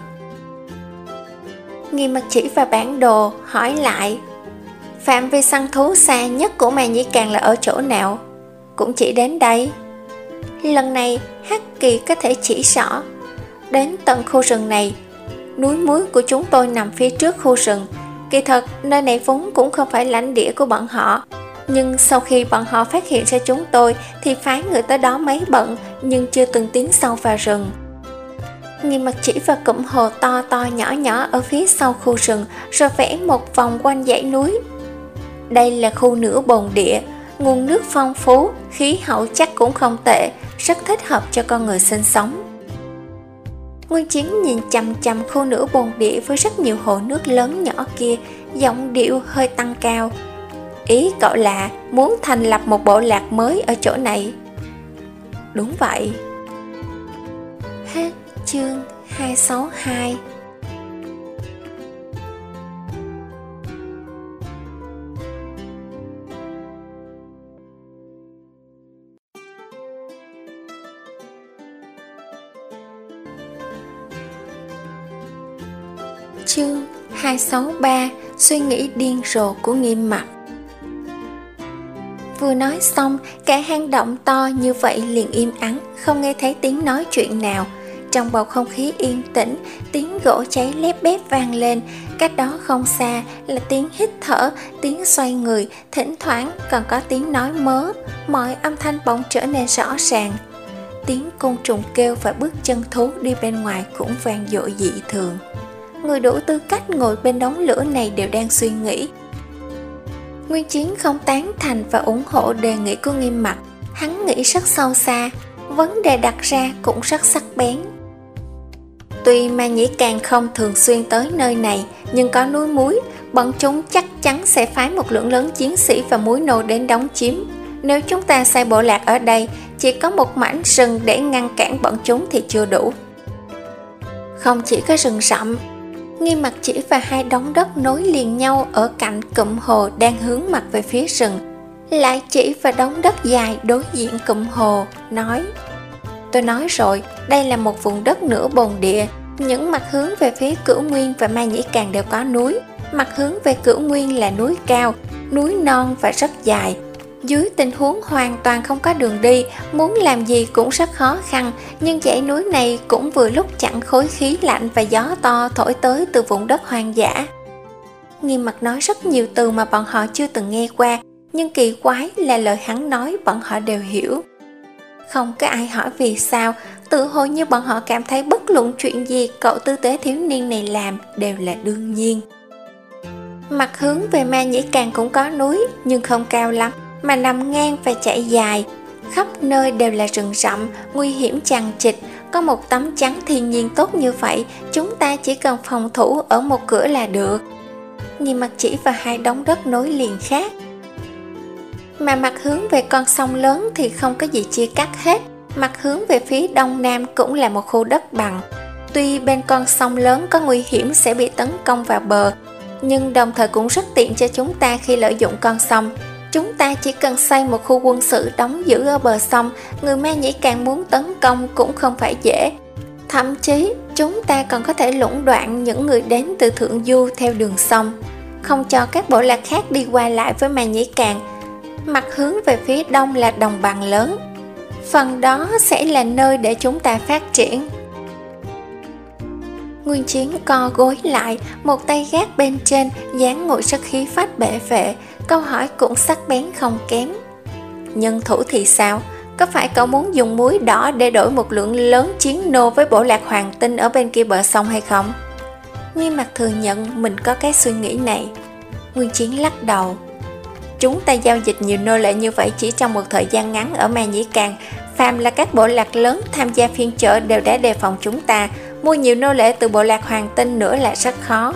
Nghiêm Mặt chỉ vào bản đồ, hỏi lại. Phạm vi săn thú xa nhất của Ma Nhĩ Càng là ở chỗ nào? Cũng chỉ đến đây. Lần này Hắc Kỳ có thể chỉ rõ. Đến tận khu rừng này. Núi muối của chúng tôi nằm phía trước khu rừng. Kỳ thật nơi này vốn cũng không phải lãnh địa của bọn họ, nhưng sau khi bọn họ phát hiện ra chúng tôi thì phái người tới đó mấy bận, nhưng chưa từng tiến sâu vào rừng. Nghiêm Mặt chỉ vào cụm hồ to to nhỏ nhỏ ở phía sau khu rừng, rồi vẽ một vòng quanh dãy núi. Đây là khu nửa bồn địa, nguồn nước phong phú, khí hậu chắc cũng không tệ, rất thích hợp cho con người sinh sống. Nguyên Chiến nhìn chằm chằm khu nửa bồn địa với rất nhiều hồ nước lớn nhỏ kia, giọng điệu hơi tăng cao. Ý cậu là muốn thành lập một bộ lạc mới ở chỗ này? Đúng vậy. Hết chương hai sáu hai. Chương hai sáu ba Suy nghĩ điên rồ của Nghiêm Mặc. Vừa nói xong, cả hang động to như vậy liền im ắng, không nghe thấy tiếng nói chuyện nào. Trong bầu không khí yên tĩnh, tiếng gỗ cháy lép bép vang lên, cách đó không xa là tiếng hít thở, tiếng xoay người, thỉnh thoảng còn có tiếng nói mớ, mọi âm thanh bỗng trở nên rõ ràng. Tiếng côn trùng kêu và bước chân thú đi bên ngoài cũng vang dội dị thường. Người đủ tư cách ngồi bên đống lửa này đều đang suy nghĩ. Nguyên Chiến không tán thành và ủng hộ đề nghị của Nghiêm Mặc. Hắn nghĩ rất sâu xa, vấn đề đặt ra cũng rất sắc bén. Tuy Ma Nhĩ Càng không thường xuyên tới nơi này, nhưng có núi muối, bọn chúng chắc chắn sẽ phái một lượng lớn chiến sĩ và muối nô đến đóng chiếm. Nếu chúng ta xây bộ lạc ở đây, chỉ có một mảnh rừng để ngăn cản bọn chúng thì chưa đủ. Không chỉ có rừng rậm, Nghiêm Mặc chỉ vào hai đống đất nối liền nhau ở cạnh cụm hồ đang hướng mặt về phía rừng, lại chỉ vào đống đất dài đối diện cụm hồ, nói: Tôi nói rồi, đây là một vùng đất nửa bồn địa, những mặt hướng về phía Cửu Nguyên và Ma Nhĩ Càng đều có núi, mặt hướng về Cửu Nguyên là núi cao, núi non và rất dài. Dưới tình huống hoàn toàn không có đường đi, muốn làm gì cũng rất khó khăn, nhưng dãy núi này cũng vừa lúc chặn khối khí lạnh và gió to thổi tới từ vùng đất hoang dã. Nghiêm Mặc nói rất nhiều từ mà bọn họ chưa từng nghe qua, nhưng kỳ quái là lời hắn nói bọn họ đều hiểu. Không có ai hỏi vì sao, tự hồ như bọn họ cảm thấy bất luận chuyện gì cậu tư tế thiếu niên này làm đều là đương nhiên. Mặt hướng về Ma Nhĩ Càng cũng có núi, nhưng không cao lắm, mà nằm ngang và chạy dài. Khắp nơi đều là rừng rậm, nguy hiểm chằng chịt. Có một tấm chắn thiên nhiên tốt như vậy, chúng ta chỉ cần phòng thủ ở một cửa là được. Nghiêm Mặc chỉ vào hai đống đất nối liền khác. Mà mặt hướng về con sông lớn thì không có gì chia cắt hết. Mặt hướng về phía đông nam cũng là một khu đất bằng. Tuy bên con sông lớn có nguy hiểm sẽ bị tấn công vào bờ, nhưng đồng thời cũng rất tiện cho chúng ta khi lợi dụng con sông. Chúng ta chỉ cần xây một khu quân sự đóng giữ ở bờ sông, người Ma Nhĩ Càng muốn tấn công cũng không phải dễ. Thậm chí, chúng ta còn có thể lũng đoạn những người đến từ Thượng Du theo đường sông, không cho các bộ lạc khác đi qua lại với Ma Nhĩ Càng. Mặt hướng về phía đông là đồng bằng lớn, phần đó sẽ là nơi để chúng ta phát triển. Nguyên Chiến co gối lại, một tay gác bên trên, dáng ngồi rất khí phách bệ vệ, câu hỏi cũng sắc bén không kém. Nhân thủ thì sao? Có phải cậu muốn dùng muối đỏ để đổi một lượng lớn chiến nô với bộ lạc Hoàng Tinh ở bên kia bờ sông hay không? Nghiêm Mặc thừa nhận mình có cái suy nghĩ này. Nguyên Chiến lắc đầu. Chúng ta giao dịch nhiều nô lệ như vậy chỉ trong một thời gian ngắn ở Ma Nhĩ Càng, phàm là các bộ lạc lớn tham gia phiên chợ đều đã đề phòng chúng ta, mua nhiều nô lệ từ bộ lạc Hoàng Tinh nữa là rất khó.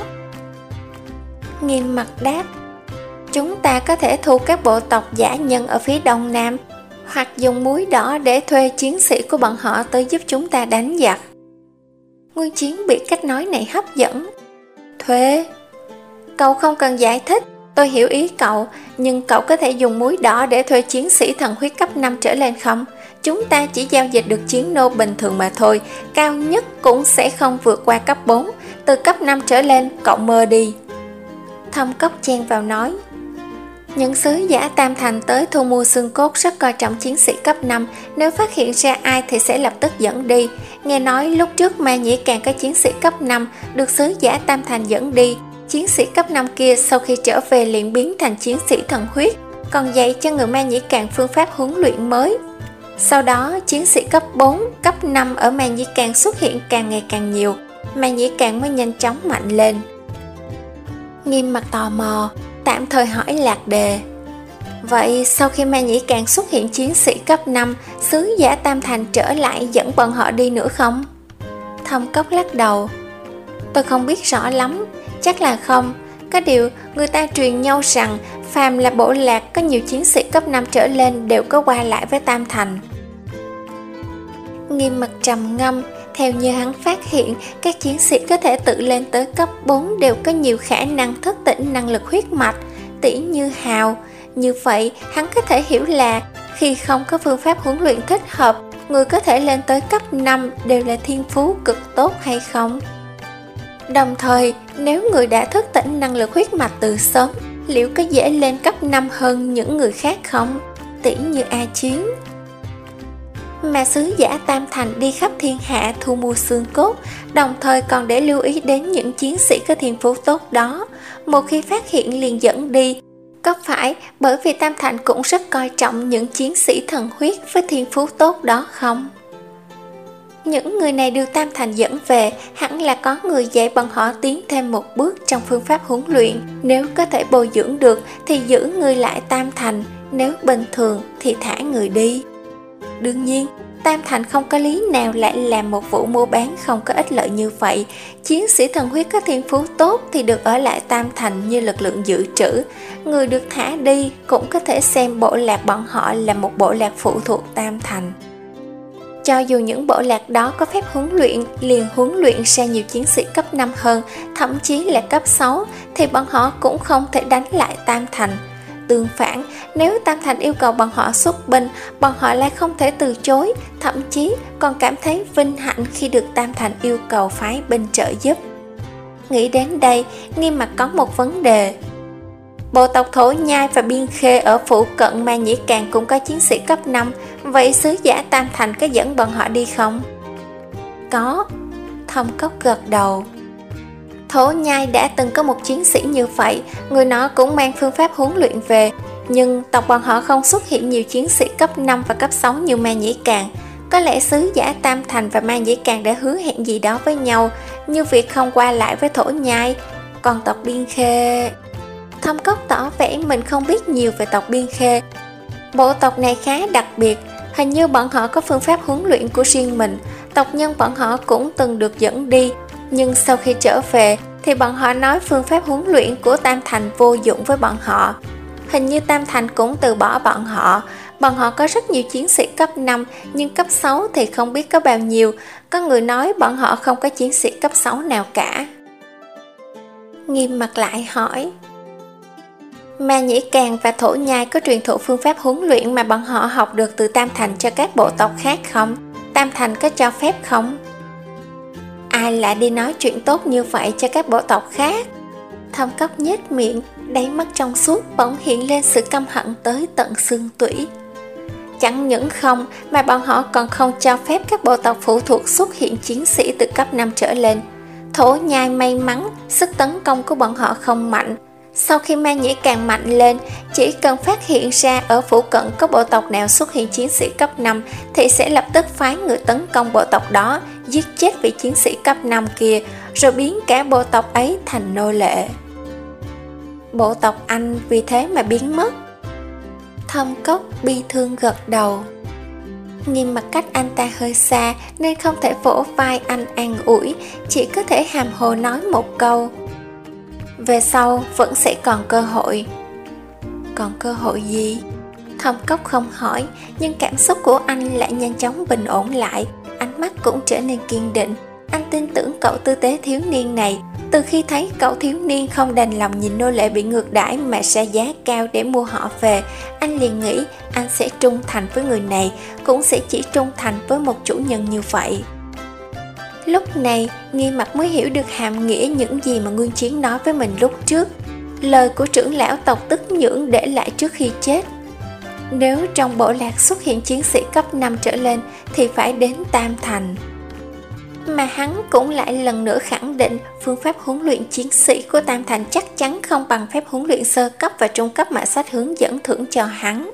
Nghiêm Mặc đáp: Chúng ta có thể thu các bộ tộc dã nhân ở phía đông nam, hoặc dùng muối đỏ để thuê chiến sĩ của bọn họ tới giúp chúng ta đánh giặc. Nguyên Chiến bị cách nói này hấp dẫn. Thuê? Cậu không cần giải thích, tôi hiểu ý cậu, nhưng cậu có thể dùng muối đỏ để thuê chiến sĩ thần huyết cấp năm trở lên không? Chúng ta chỉ giao dịch được chiến nô bình thường mà thôi, cao nhất cũng sẽ không vượt qua cấp bốn, từ cấp năm trở lên cậu mơ đi. Thâm Cốc chen vào nói: Những sứ giả Tam Thành tới thu mua xương cốt rất coi trọng chiến sĩ cấp năm, nếu phát hiện ra ai thì sẽ lập tức dẫn đi. Nghe nói lúc trước Ma Nhĩ Càng có chiến sĩ cấp năm, được sứ giả Tam Thành dẫn đi. Chiến sĩ cấp năm kia sau khi trở về liền biến thành chiến sĩ thần huyết, còn dạy cho người Ma Nhĩ Càng phương pháp huấn luyện mới. Sau đó, chiến sĩ cấp bốn, cấp năm ở Ma Nhĩ Càng xuất hiện càng ngày càng nhiều, Ma Nhĩ Càng mới nhanh chóng mạnh lên. Nghiêm Mặc tò mò, tạm thời hỏi lạc đề: Vậy sau khi Ma Nhĩ Càng xuất hiện chiến sĩ cấp năm, sứ giả Tam Thành trở lại dẫn bọn họ đi nữa không? Thâm Cốc lắc đầu: Tôi không biết rõ lắm, chắc là không. Có điều, người ta truyền nhau rằng phàm là bộ lạc có nhiều chiến sĩ cấp năm trở lên đều có qua lại với Tam Thành. Nghiêm Mặc trầm ngâm, theo như hắn phát hiện, các chiến sĩ có thể tự lên tới cấp bốn đều có nhiều khả năng thức tỉnh năng lực huyết mạch, tỉ như Hào. Như vậy, hắn có thể hiểu là khi không có phương pháp huấn luyện thích hợp, người có thể lên tới cấp năm đều là thiên phú cực tốt hay không? Đồng thời, nếu người đã thức tỉnh năng lực huyết mạch từ sớm, liệu có dễ lên cấp năm hơn những người khác không? Tỉ như A Chiến. Mà sứ giả Tam Thành đi khắp thiên hạ thu mua xương cốt, đồng thời còn để lưu ý đến những chiến sĩ có thiên phú tốt đó. Một khi phát hiện liền dẫn đi. Có phải bởi vì Tam Thành cũng rất coi trọng những chiến sĩ thần huyết với thiên phú tốt đó không? Những người này được Tam Thành dẫn về, hẳn là có người dạy bọn họ tiến thêm một bước trong phương pháp huấn luyện. Nếu có thể bồi dưỡng được thì giữ người lại Tam Thành, nếu bình thường thì thả người đi. Đương nhiên, Tam Thành không có lý nào lại làm một vụ mua bán không có ích lợi như vậy. Chiến sĩ thần huyết có thiên phú tốt thì được ở lại Tam Thành như lực lượng dự trữ. Người được thả đi cũng có thể xem bộ lạc bọn họ là một bộ lạc phụ thuộc Tam Thành. Cho dù những bộ lạc đó có phép huấn luyện, liền huấn luyện ra nhiều chiến sĩ cấp năm hơn, thậm chí là cấp sáu, thì bọn họ cũng không thể đánh lại Tam Thành. Tương phản, nếu Tam Thành yêu cầu bọn họ xuất binh, bọn họ lại không thể từ chối, thậm chí còn cảm thấy vinh hạnh khi được Tam Thành yêu cầu phái binh trợ giúp. Nghĩ đến đây, Nghiêm Mặc có một vấn đề. Bộ tộc Thổ Nhai và Biên Khê ở phụ cận Ma Nhĩ Càn cũng có chiến sĩ cấp năm, vậy sứ giả Tam Thành có dẫn bọn họ đi không? Có. Thông Cốc gật đầu. Thổ Nhai đã từng có một chiến sĩ như vậy, người nó cũng mang phương pháp huấn luyện về, nhưng tộc bọn họ không xuất hiện nhiều chiến sĩ cấp năm và cấp sáu như Ma Nhĩ Càn. Có lẽ sứ giả Tam Thành và Ma Nhĩ Càn đã hứa hẹn gì đó với nhau, như việc không qua lại với Thổ Nhai. Còn tộc Biên Khê... Thâm Cốc tỏ vẻ mình không biết nhiều về tộc Biên Khê. Bộ tộc này khá đặc biệt, hình như bọn họ có phương pháp huấn luyện của riêng mình. Tộc nhân bọn họ cũng từng được dẫn đi, nhưng sau khi trở về thì bọn họ nói phương pháp huấn luyện của Tam Thành vô dụng với bọn họ. Hình như Tam Thành cũng từ bỏ bọn họ. Bọn họ có rất nhiều chiến sĩ cấp năm, nhưng cấp sáu thì không biết có bao nhiêu. Có người nói bọn họ không có chiến sĩ cấp sáu nào cả. Nghiêm Mặc lại hỏi, Ma Nhĩ Càn và Thổ Nhai có truyền thụ phương pháp huấn luyện mà bọn họ học được từ Tam Thành cho các bộ tộc khác không? Tam Thành có cho phép không? Ai lại đi nói chuyện tốt như vậy cho các bộ tộc khác? Thâm Cốc nhếch miệng, đáy mắt trong suốt bỗng hiện lên sự căm hận tới tận xương tủy. Chẳng những không, mà bọn họ còn không cho phép các bộ tộc phụ thuộc xuất hiện chiến sĩ từ cấp năm trở lên. Thổ Nhai may mắn, sức tấn công của bọn họ không mạnh. Sau khi Ma Nhĩ Càn mạnh lên, chỉ cần phát hiện ra ở phụ cận có bộ tộc nào xuất hiện chiến sĩ cấp năm thì sẽ lập tức phái người tấn công bộ tộc đó, giết chết vị chiến sĩ cấp năm kia, rồi biến cả bộ tộc ấy thành nô lệ. Bộ tộc anh vì thế mà biến mất. Thâm Cốc bi thương gật đầu. Nghiêm Mặc cách anh ta hơi xa nên không thể vỗ vai anh an ủi, chỉ có thể hàm hồ nói một câu: về sau vẫn sẽ còn cơ hội. Còn cơ hội gì? Thâm Cốc không hỏi, nhưng cảm xúc của anh lại nhanh chóng bình ổn lại, ánh mắt cũng trở nên kiên định. Anh tin tưởng cậu tư tế thiếu niên này. Từ khi thấy cậu thiếu niên không đành lòng nhìn nô lệ bị ngược đãi mà ra giá cao để mua họ về, anh liền nghĩ anh sẽ trung thành với người này, cũng sẽ chỉ trung thành với một chủ nhân như vậy. Lúc này, Nghiêm Mặc mới hiểu được hàm nghĩa những gì mà Nguyên Chiến nói với mình lúc trước. Lời của trưởng lão tộc Tức Nhưỡng để lại trước khi chết. Nếu trong bộ lạc xuất hiện chiến sĩ cấp năm trở lên thì phải đến Tam Thành. Mà hắn cũng lại lần nữa khẳng định phương pháp huấn luyện chiến sĩ của Tam Thành chắc chắn không bằng phép huấn luyện sơ cấp và trung cấp mà sách hướng dẫn thưởng cho hắn.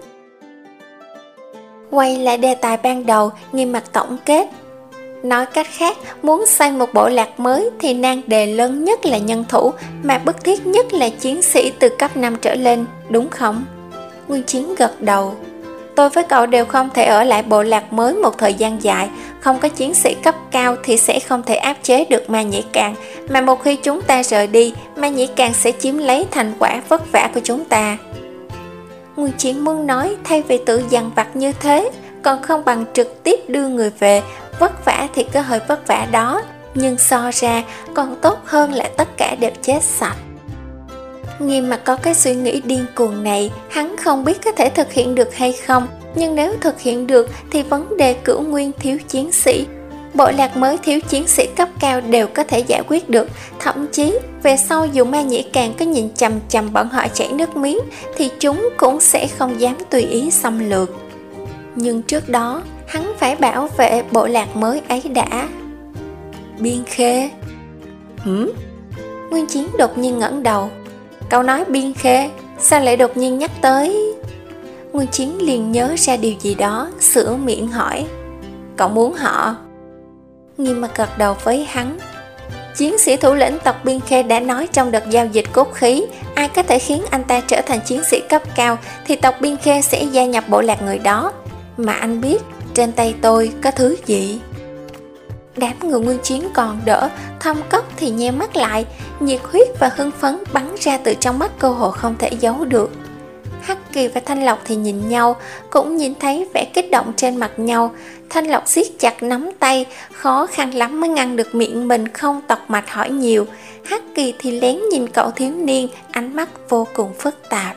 Quay lại đề tài ban đầu, Nghiêm Mặc tổng kết. Nói cách khác, muốn xây một bộ lạc mới thì nan đề lớn nhất là nhân thủ, mà bức thiết nhất là chiến sĩ từ cấp năm trở lên, đúng không? Nguyên Chiến gật đầu. Tôi với cậu đều không thể ở lại bộ lạc mới một thời gian dài, không có chiến sĩ cấp cao thì sẽ không thể áp chế được Ma Nhĩ Càn, mà một khi chúng ta rời đi, Ma Nhĩ Càn sẽ chiếm lấy thành quả vất vả của chúng ta. Nguyên Chiến muốn nói thay vì tự dằn vặt như thế, còn không bằng trực tiếp đưa người về. Vất vả thì có hơi vất vả đó, nhưng so ra còn tốt hơn là tất cả đều chết sạch. Nghiêm Mặc có cái suy nghĩ điên cuồng này, hắn không biết có thể thực hiện được hay không, nhưng nếu thực hiện được thì vấn đề cửu nguyên thiếu chiến sĩ Bộ lạc mới thiếu chiến sĩ cấp cao đều có thể giải quyết được, thậm chí về sau dù Ma Nhĩ Càng có nhìn chằm chằm bọn họ chảy nước miếng thì chúng cũng sẽ không dám tùy ý xâm lược. Nhưng trước đó, hắn phải bảo vệ bộ lạc mới ấy đã. Biên Khê? Hửm? Nguyên Chiến đột nhiên ngẩng đầu. Cậu nói Biên Khê, sao lại đột nhiên nhắc tới? Nguyên Chiến liền nhớ ra điều gì đó, sửa miệng hỏi. Cậu muốn họ? Nghiêm Mặt gật đầu với hắn. Chiến sĩ thủ lĩnh tộc Biên Khê đã nói trong đợt giao dịch cốt khí, ai có thể khiến anh ta trở thành chiến sĩ cấp cao thì tộc Biên Khê sẽ gia nhập bộ lạc người đó. Mà anh biết trên tay tôi có thứ gì? Đám người Nguyên Chiến còn đỡ, Thâm Cốc thì nheo mắt lại, nhiệt huyết và hưng phấn bắn ra từ trong mắt cơ hồ không thể giấu được. Hắc Kỳ và Thanh Lộc thì nhìn nhau, cũng nhìn thấy vẻ kích động trên mặt nhau. Thanh Lộc siết chặt nắm tay, khó khăn lắm mới ngăn được miệng mình không tọc mạch hỏi nhiều. Hắc Kỳ thì lén nhìn cậu thiếu niên, ánh mắt vô cùng phức tạp.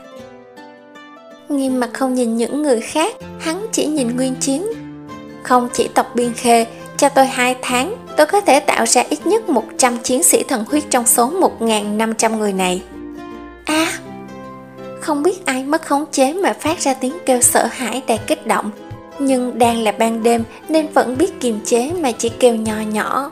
Nghiêm Mặt không nhìn những người khác, hắn chỉ nhìn Nguyên Chiến. Không chỉ tộc Biên Khê, cho tôi hai tháng, tôi có thể tạo ra ít nhất một trăm chiến sĩ thần huyết trong số một nghìn năm trăm người này. A à, không biết ai mất khống chế mà phát ra tiếng kêu sợ hãi đầy kích động, nhưng đang là ban đêm nên vẫn biết kiềm chế mà chỉ kêu nhỏ nhỏ.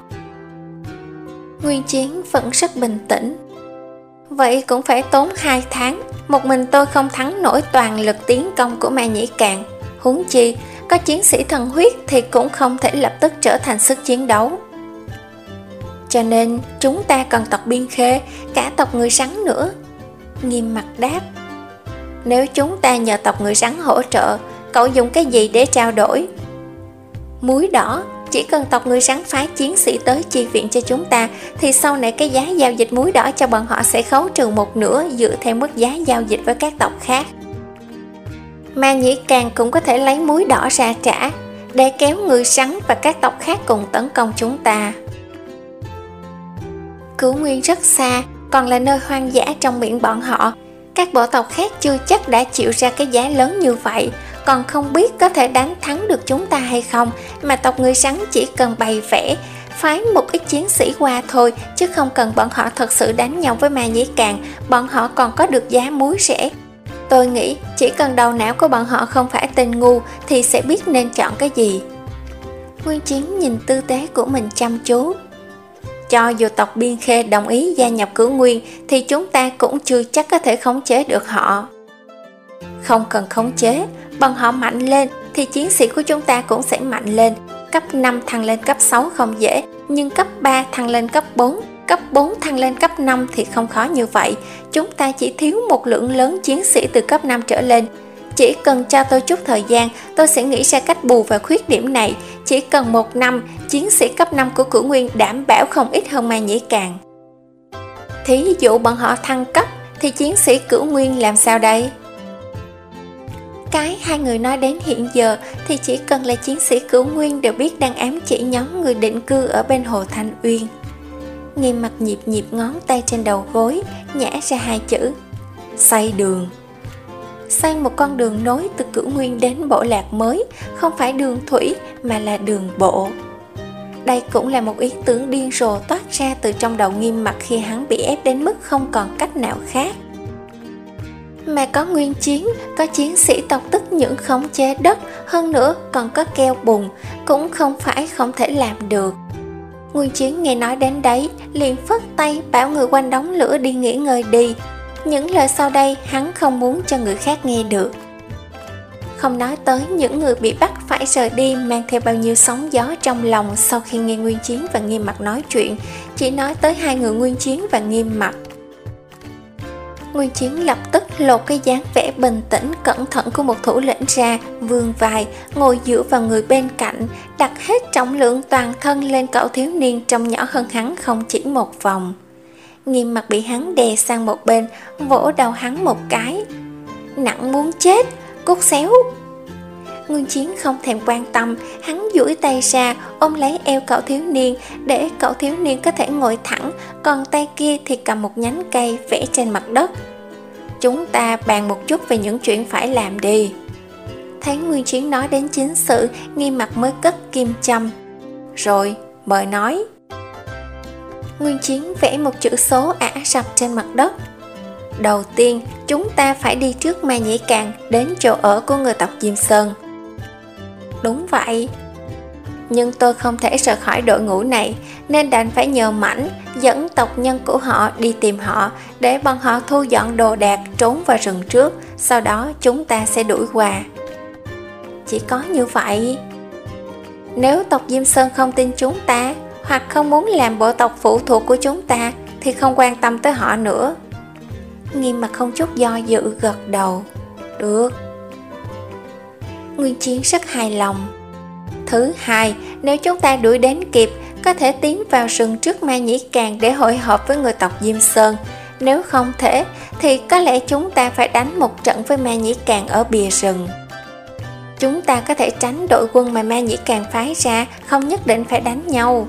Nguyên Chiến vẫn rất bình tĩnh. Vậy cũng phải tốn hai tháng, một mình tôi không thắng nổi toàn lực tiến công của Ma Nhĩ Càng. Huống chi, có chiến sĩ thần huyết thì cũng không thể lập tức trở thành sức chiến đấu. Cho nên chúng ta cần tộc Biên Khê, cả tộc người rắn nữa. Nghiêm Mặt đáp. Nếu chúng ta nhờ tộc người rắn hỗ trợ, cậu dùng cái gì để trao đổi? Muối đỏ. Chỉ cần tộc người rắn phái chiến sĩ tới chi viện cho chúng ta thì sau này cái giá giao dịch muối đỏ cho bọn họ sẽ khấu trừ một nửa dựa theo mức giá giao dịch với các tộc khác. Ma Nhĩ Càng cũng có thể lấy muối đỏ ra trả để kéo người rắn và các tộc khác cùng tấn công chúng ta. Cửu Nguyên rất xa, còn là nơi hoang dã trong miệng bọn họ. Các bộ tộc khác chưa chắc đã chịu ra cái giá lớn như vậy, còn không biết có thể đánh thắng được chúng ta hay không, mà tộc người rắn chỉ cần bày vẽ, phái một ít chiến sĩ qua thôi, chứ không cần bọn họ thật sự đánh nhau với Ma Nhĩ Càng, bọn họ còn có được giá muối rẻ. Tôi nghĩ chỉ cần đầu não của bọn họ không phải tên ngu thì sẽ biết nên chọn cái gì. Nguyên Chiến nhìn tư thế của mình chăm chú. Cho dù tộc Biên Khê đồng ý gia nhập Cửu Nguyên thì chúng ta cũng chưa chắc có thể khống chế được họ. Không cần khống chế, bọn họ mạnh lên thì chiến sĩ của chúng ta cũng sẽ mạnh lên. Cấp năm thăng lên cấp sáu không dễ, nhưng cấp ba thăng lên cấp bốn, cấp bốn thăng lên cấp năm thì không khó như vậy. Chúng ta chỉ thiếu một lượng lớn chiến sĩ từ cấp năm trở lên. Chỉ cần cho tôi chút thời gian, tôi sẽ nghĩ ra cách bù vào khuyết điểm này. Chỉ cần một năm, chiến sĩ cấp năm của Cửu Nguyên đảm bảo không ít hơn Ma Nhĩ Càng. Thí dụ bọn họ thăng cấp thì chiến sĩ Cửu Nguyên làm sao đây? Cái hai người nói đến hiện giờ thì chỉ cần là chiến sĩ Cửu Nguyên đều biết đang ám chỉ nhóm người định cư ở bên hồ Thanh Uyên. Nghiêm Mặt nhịp nhịp ngón tay trên đầu gối, nhả ra hai chữ: xây đường. Xây một con đường nối từ Cửu Nguyên đến bộ lạc mới, không phải đường thủy mà là đường bộ. Đây cũng là một ý tưởng điên rồ toát ra từ trong đầu Nghiêm Mặt khi hắn bị ép đến mức không còn cách nào khác. Mà có Nguyên Chiến, có chiến sĩ tộc Tức những khống chế đất, hơn nữa còn có keo bùn, cũng không phải không thể làm được. Nguyên Chiến nghe nói đến đấy, liền phất tay bảo người quanh đống lửa đi nghỉ ngơi đi. Những lời sau đây hắn không muốn cho người khác nghe được. Không nói tới những người bị bắt phải rời đi mang theo bao nhiêu sóng gió trong lòng sau khi nghe Nguyên Chiến và Nghiêm Mặt nói chuyện, chỉ nói tới hai người Nguyên Chiến và Nghiêm Mặt. Nguyên Chiến lập tức lột cái dáng vẻ bình tĩnh cẩn thận của một thủ lĩnh ra, vươn vai, ngồi dựa vào người bên cạnh, đặt hết trọng lượng toàn thân lên cậu thiếu niên trông nhỏ hơn hắn không chỉ một vòng. Nghiêm Mặt bị hắn đè sang một bên, vỗ đầu hắn một cái. Nặng muốn chết, cút xéo. Nguyên Chiến không thèm quan tâm, hắn duỗi tay ra ôm lấy eo cậu thiếu niên để cậu thiếu niên có thể ngồi thẳng, còn tay kia thì cầm một nhánh cây vẽ trên mặt đất. Chúng ta bàn một chút về những chuyện phải làm đi. Thấy Nguyên Chiến nói đến chính sự, Nghiêm Mặt mới cất kim châm. Rồi, mời nói. Nguyên Chiến vẽ một chữ số ả rập trên mặt đất. Đầu tiên, chúng ta phải đi trước Ma Nhĩ Càn đến chỗ ở của người tộc Diêm Sơn. Đúng vậy. Nhưng tôi không thể rời khỏi đội ngũ này, nên đành phải nhờ Mãnh dẫn tộc nhân của họ đi tìm họ, để bọn họ thu dọn đồ đạc trốn vào rừng trước, sau đó chúng ta sẽ đuổi qua. Chỉ có như vậy. Nếu tộc Diêm Sơn không tin chúng ta, hoặc không muốn làm bộ tộc phụ thuộc của chúng ta, thì không quan tâm tới họ nữa. Nghiêm Mặt không chút do dự gật đầu. Được. Nguyên Chiến rất hài lòng. Thứ hai, nếu chúng ta đuổi đến kịp, có thể tiến vào rừng trước Ma Nhĩ Càn để hội họp với người tộc Diêm Sơn. Nếu không thể, thì có lẽ chúng ta phải đánh một trận với Ma Nhĩ Càn ở bìa rừng. Chúng ta có thể tránh đội quân mà Ma Nhĩ Càn phái ra, không nhất định phải đánh nhau.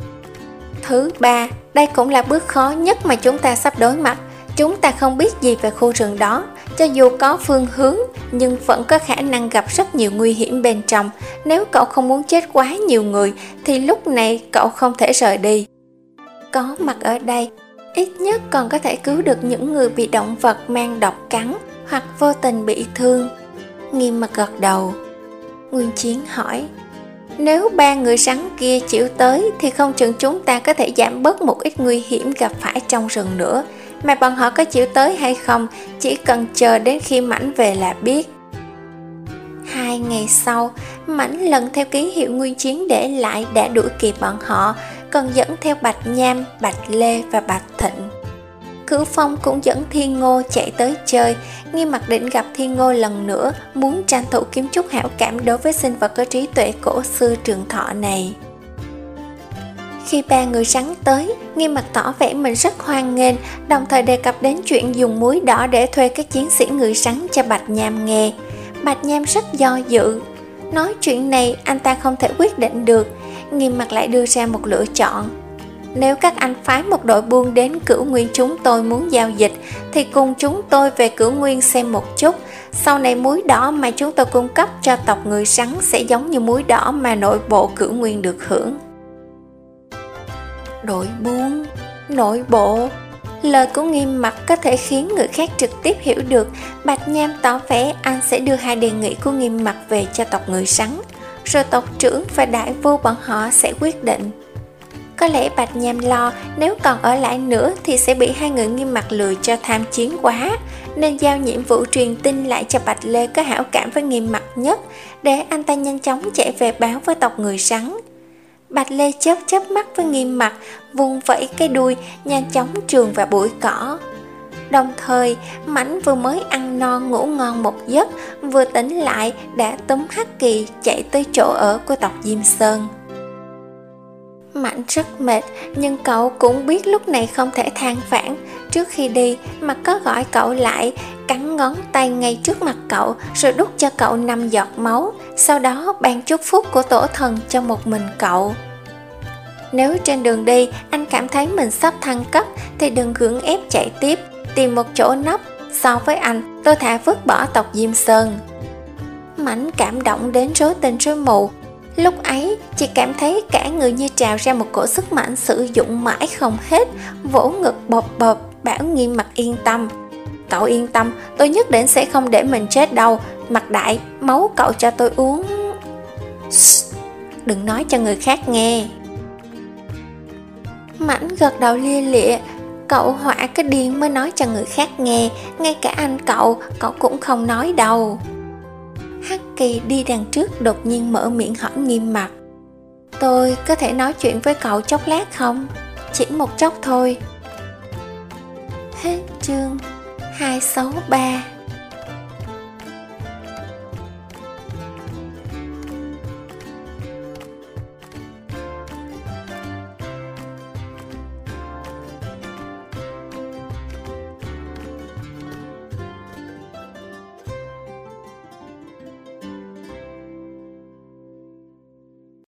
Thứ ba, đây cũng là bước khó nhất mà chúng ta sắp đối mặt. Chúng ta không biết gì về khu rừng đó, cho dù có phương hướng, nhưng vẫn có khả năng gặp rất nhiều nguy hiểm bên trong. Nếu cậu không muốn chết quá nhiều người, thì lúc này cậu không thể rời đi. Có mặt ở đây, ít nhất còn có thể cứu được những người bị động vật mang độc cắn, hoặc vô tình bị thương. Nghiêm Mặt gật đầu. Nguyên Chiến hỏi, nếu ba người rắn kia chịu tới, thì không chừng chúng ta có thể giảm bớt một ít nguy hiểm gặp phải trong rừng nữa. Mà bọn họ có chịu tới hay không, chỉ cần chờ đến khi Mãnh về là biết. Hai ngày sau, Mãnh lần theo ký hiệu Nguyên Chiến để lại đã đuổi kịp bọn họ, còn dẫn theo Bạch Nham, Bạch Lê và Bạch Thịnh. Cửu Phong cũng dẫn Thiên Ngô chạy tới chơi. Nghiêm Mặt định gặp Thiên Ngô lần nữa, muốn tranh thủ kiếm chút hảo cảm đối với sinh vật có trí tuệ cổ xưa trường thọ này. Khi ba người rắn tới, Nghiêm Mặt tỏ vẻ mình rất hoan nghênh, đồng thời đề cập đến chuyện dùng muối đỏ để thuê các chiến sĩ người rắn cho Bạch Nham nghe. Bạch Nham rất do dự. Nói chuyện này anh ta không thể quyết định được. Nghiêm Mặt lại đưa ra một lựa chọn. Nếu các anh phái một đội buôn đến Cửu Nguyên chúng tôi muốn giao dịch, thì cùng chúng tôi về Cửu Nguyên xem một chút. Sau này muối đỏ mà chúng tôi cung cấp cho tộc người rắn sẽ giống như muối đỏ mà nội bộ Cửu Nguyên được hưởng. Đội buôn, nội bộ. Lời của Nghiêm Mặt có thể khiến người khác trực tiếp hiểu được. Bạch Nham tỏ vẻ anh sẽ đưa hai đề nghị của Nghiêm Mặt về cho tộc người rắn, rồi tộc trưởng và đại vua bọn họ sẽ quyết định. Có lẽ Bạch Nham lo nếu còn ở lại nữa thì sẽ bị hai người Nghiêm Mặt lừa cho tham chiến quá, nên giao nhiệm vụ truyền tin lại cho Bạch Lê có hảo cảm với Nghiêm Mặt nhất, để anh ta nhanh chóng chạy về báo với tộc người rắn. Bạch Lê chớp chớp mắt với Nghiêm Mặt, vung vẫy cái đuôi, nhanh chóng trườn vào bụi cỏ. Đồng thời, Mãnh vừa mới ăn no ngủ ngon một giấc, vừa tỉnh lại đã túm Hắc Kỳ chạy tới chỗ ở của tộc Diêm Sơn. Mãnh rất mệt, nhưng cậu cũng biết lúc này không thể than vãn. Trước khi đi, Mặt có gọi cậu lại, cắn ngón tay ngay trước mặt cậu, rồi đút cho cậu năm giọt máu, sau đó ban chúc phúc của tổ thần cho một mình cậu. Nếu trên đường đi anh cảm thấy mình sắp thăng cấp, thì đừng gượng ép chạy tiếp, tìm một chỗ nấp. So với anh, tôi thà vứt bỏ tộc Diêm Sơn. Mãnh cảm động đến rối tinh rối mù. Lúc ấy, chị cảm thấy cả người như trào ra một cổ sức mạnh sử dụng mãi không hết, vỗ ngực bộp bộp, bảo Nghiêm Mặt yên tâm. Cậu yên tâm, tôi nhất định sẽ không để mình chết đâu. Mặt Đại, máu cậu cho tôi uống. Shh, đừng nói cho người khác nghe. Mãnh gật đầu lia lịa. Cậu hỏa cái điên mới nói cho người khác nghe, ngay cả anh cậu, cậu cũng không nói đâu. Hắc Kỳ đi đằng trước đột nhiên mở miệng hỏi Nghiêm Mặt, tôi có thể nói chuyện với cậu chốc lát không? Chỉ một chốc thôi. Hết chương hai sáu ba.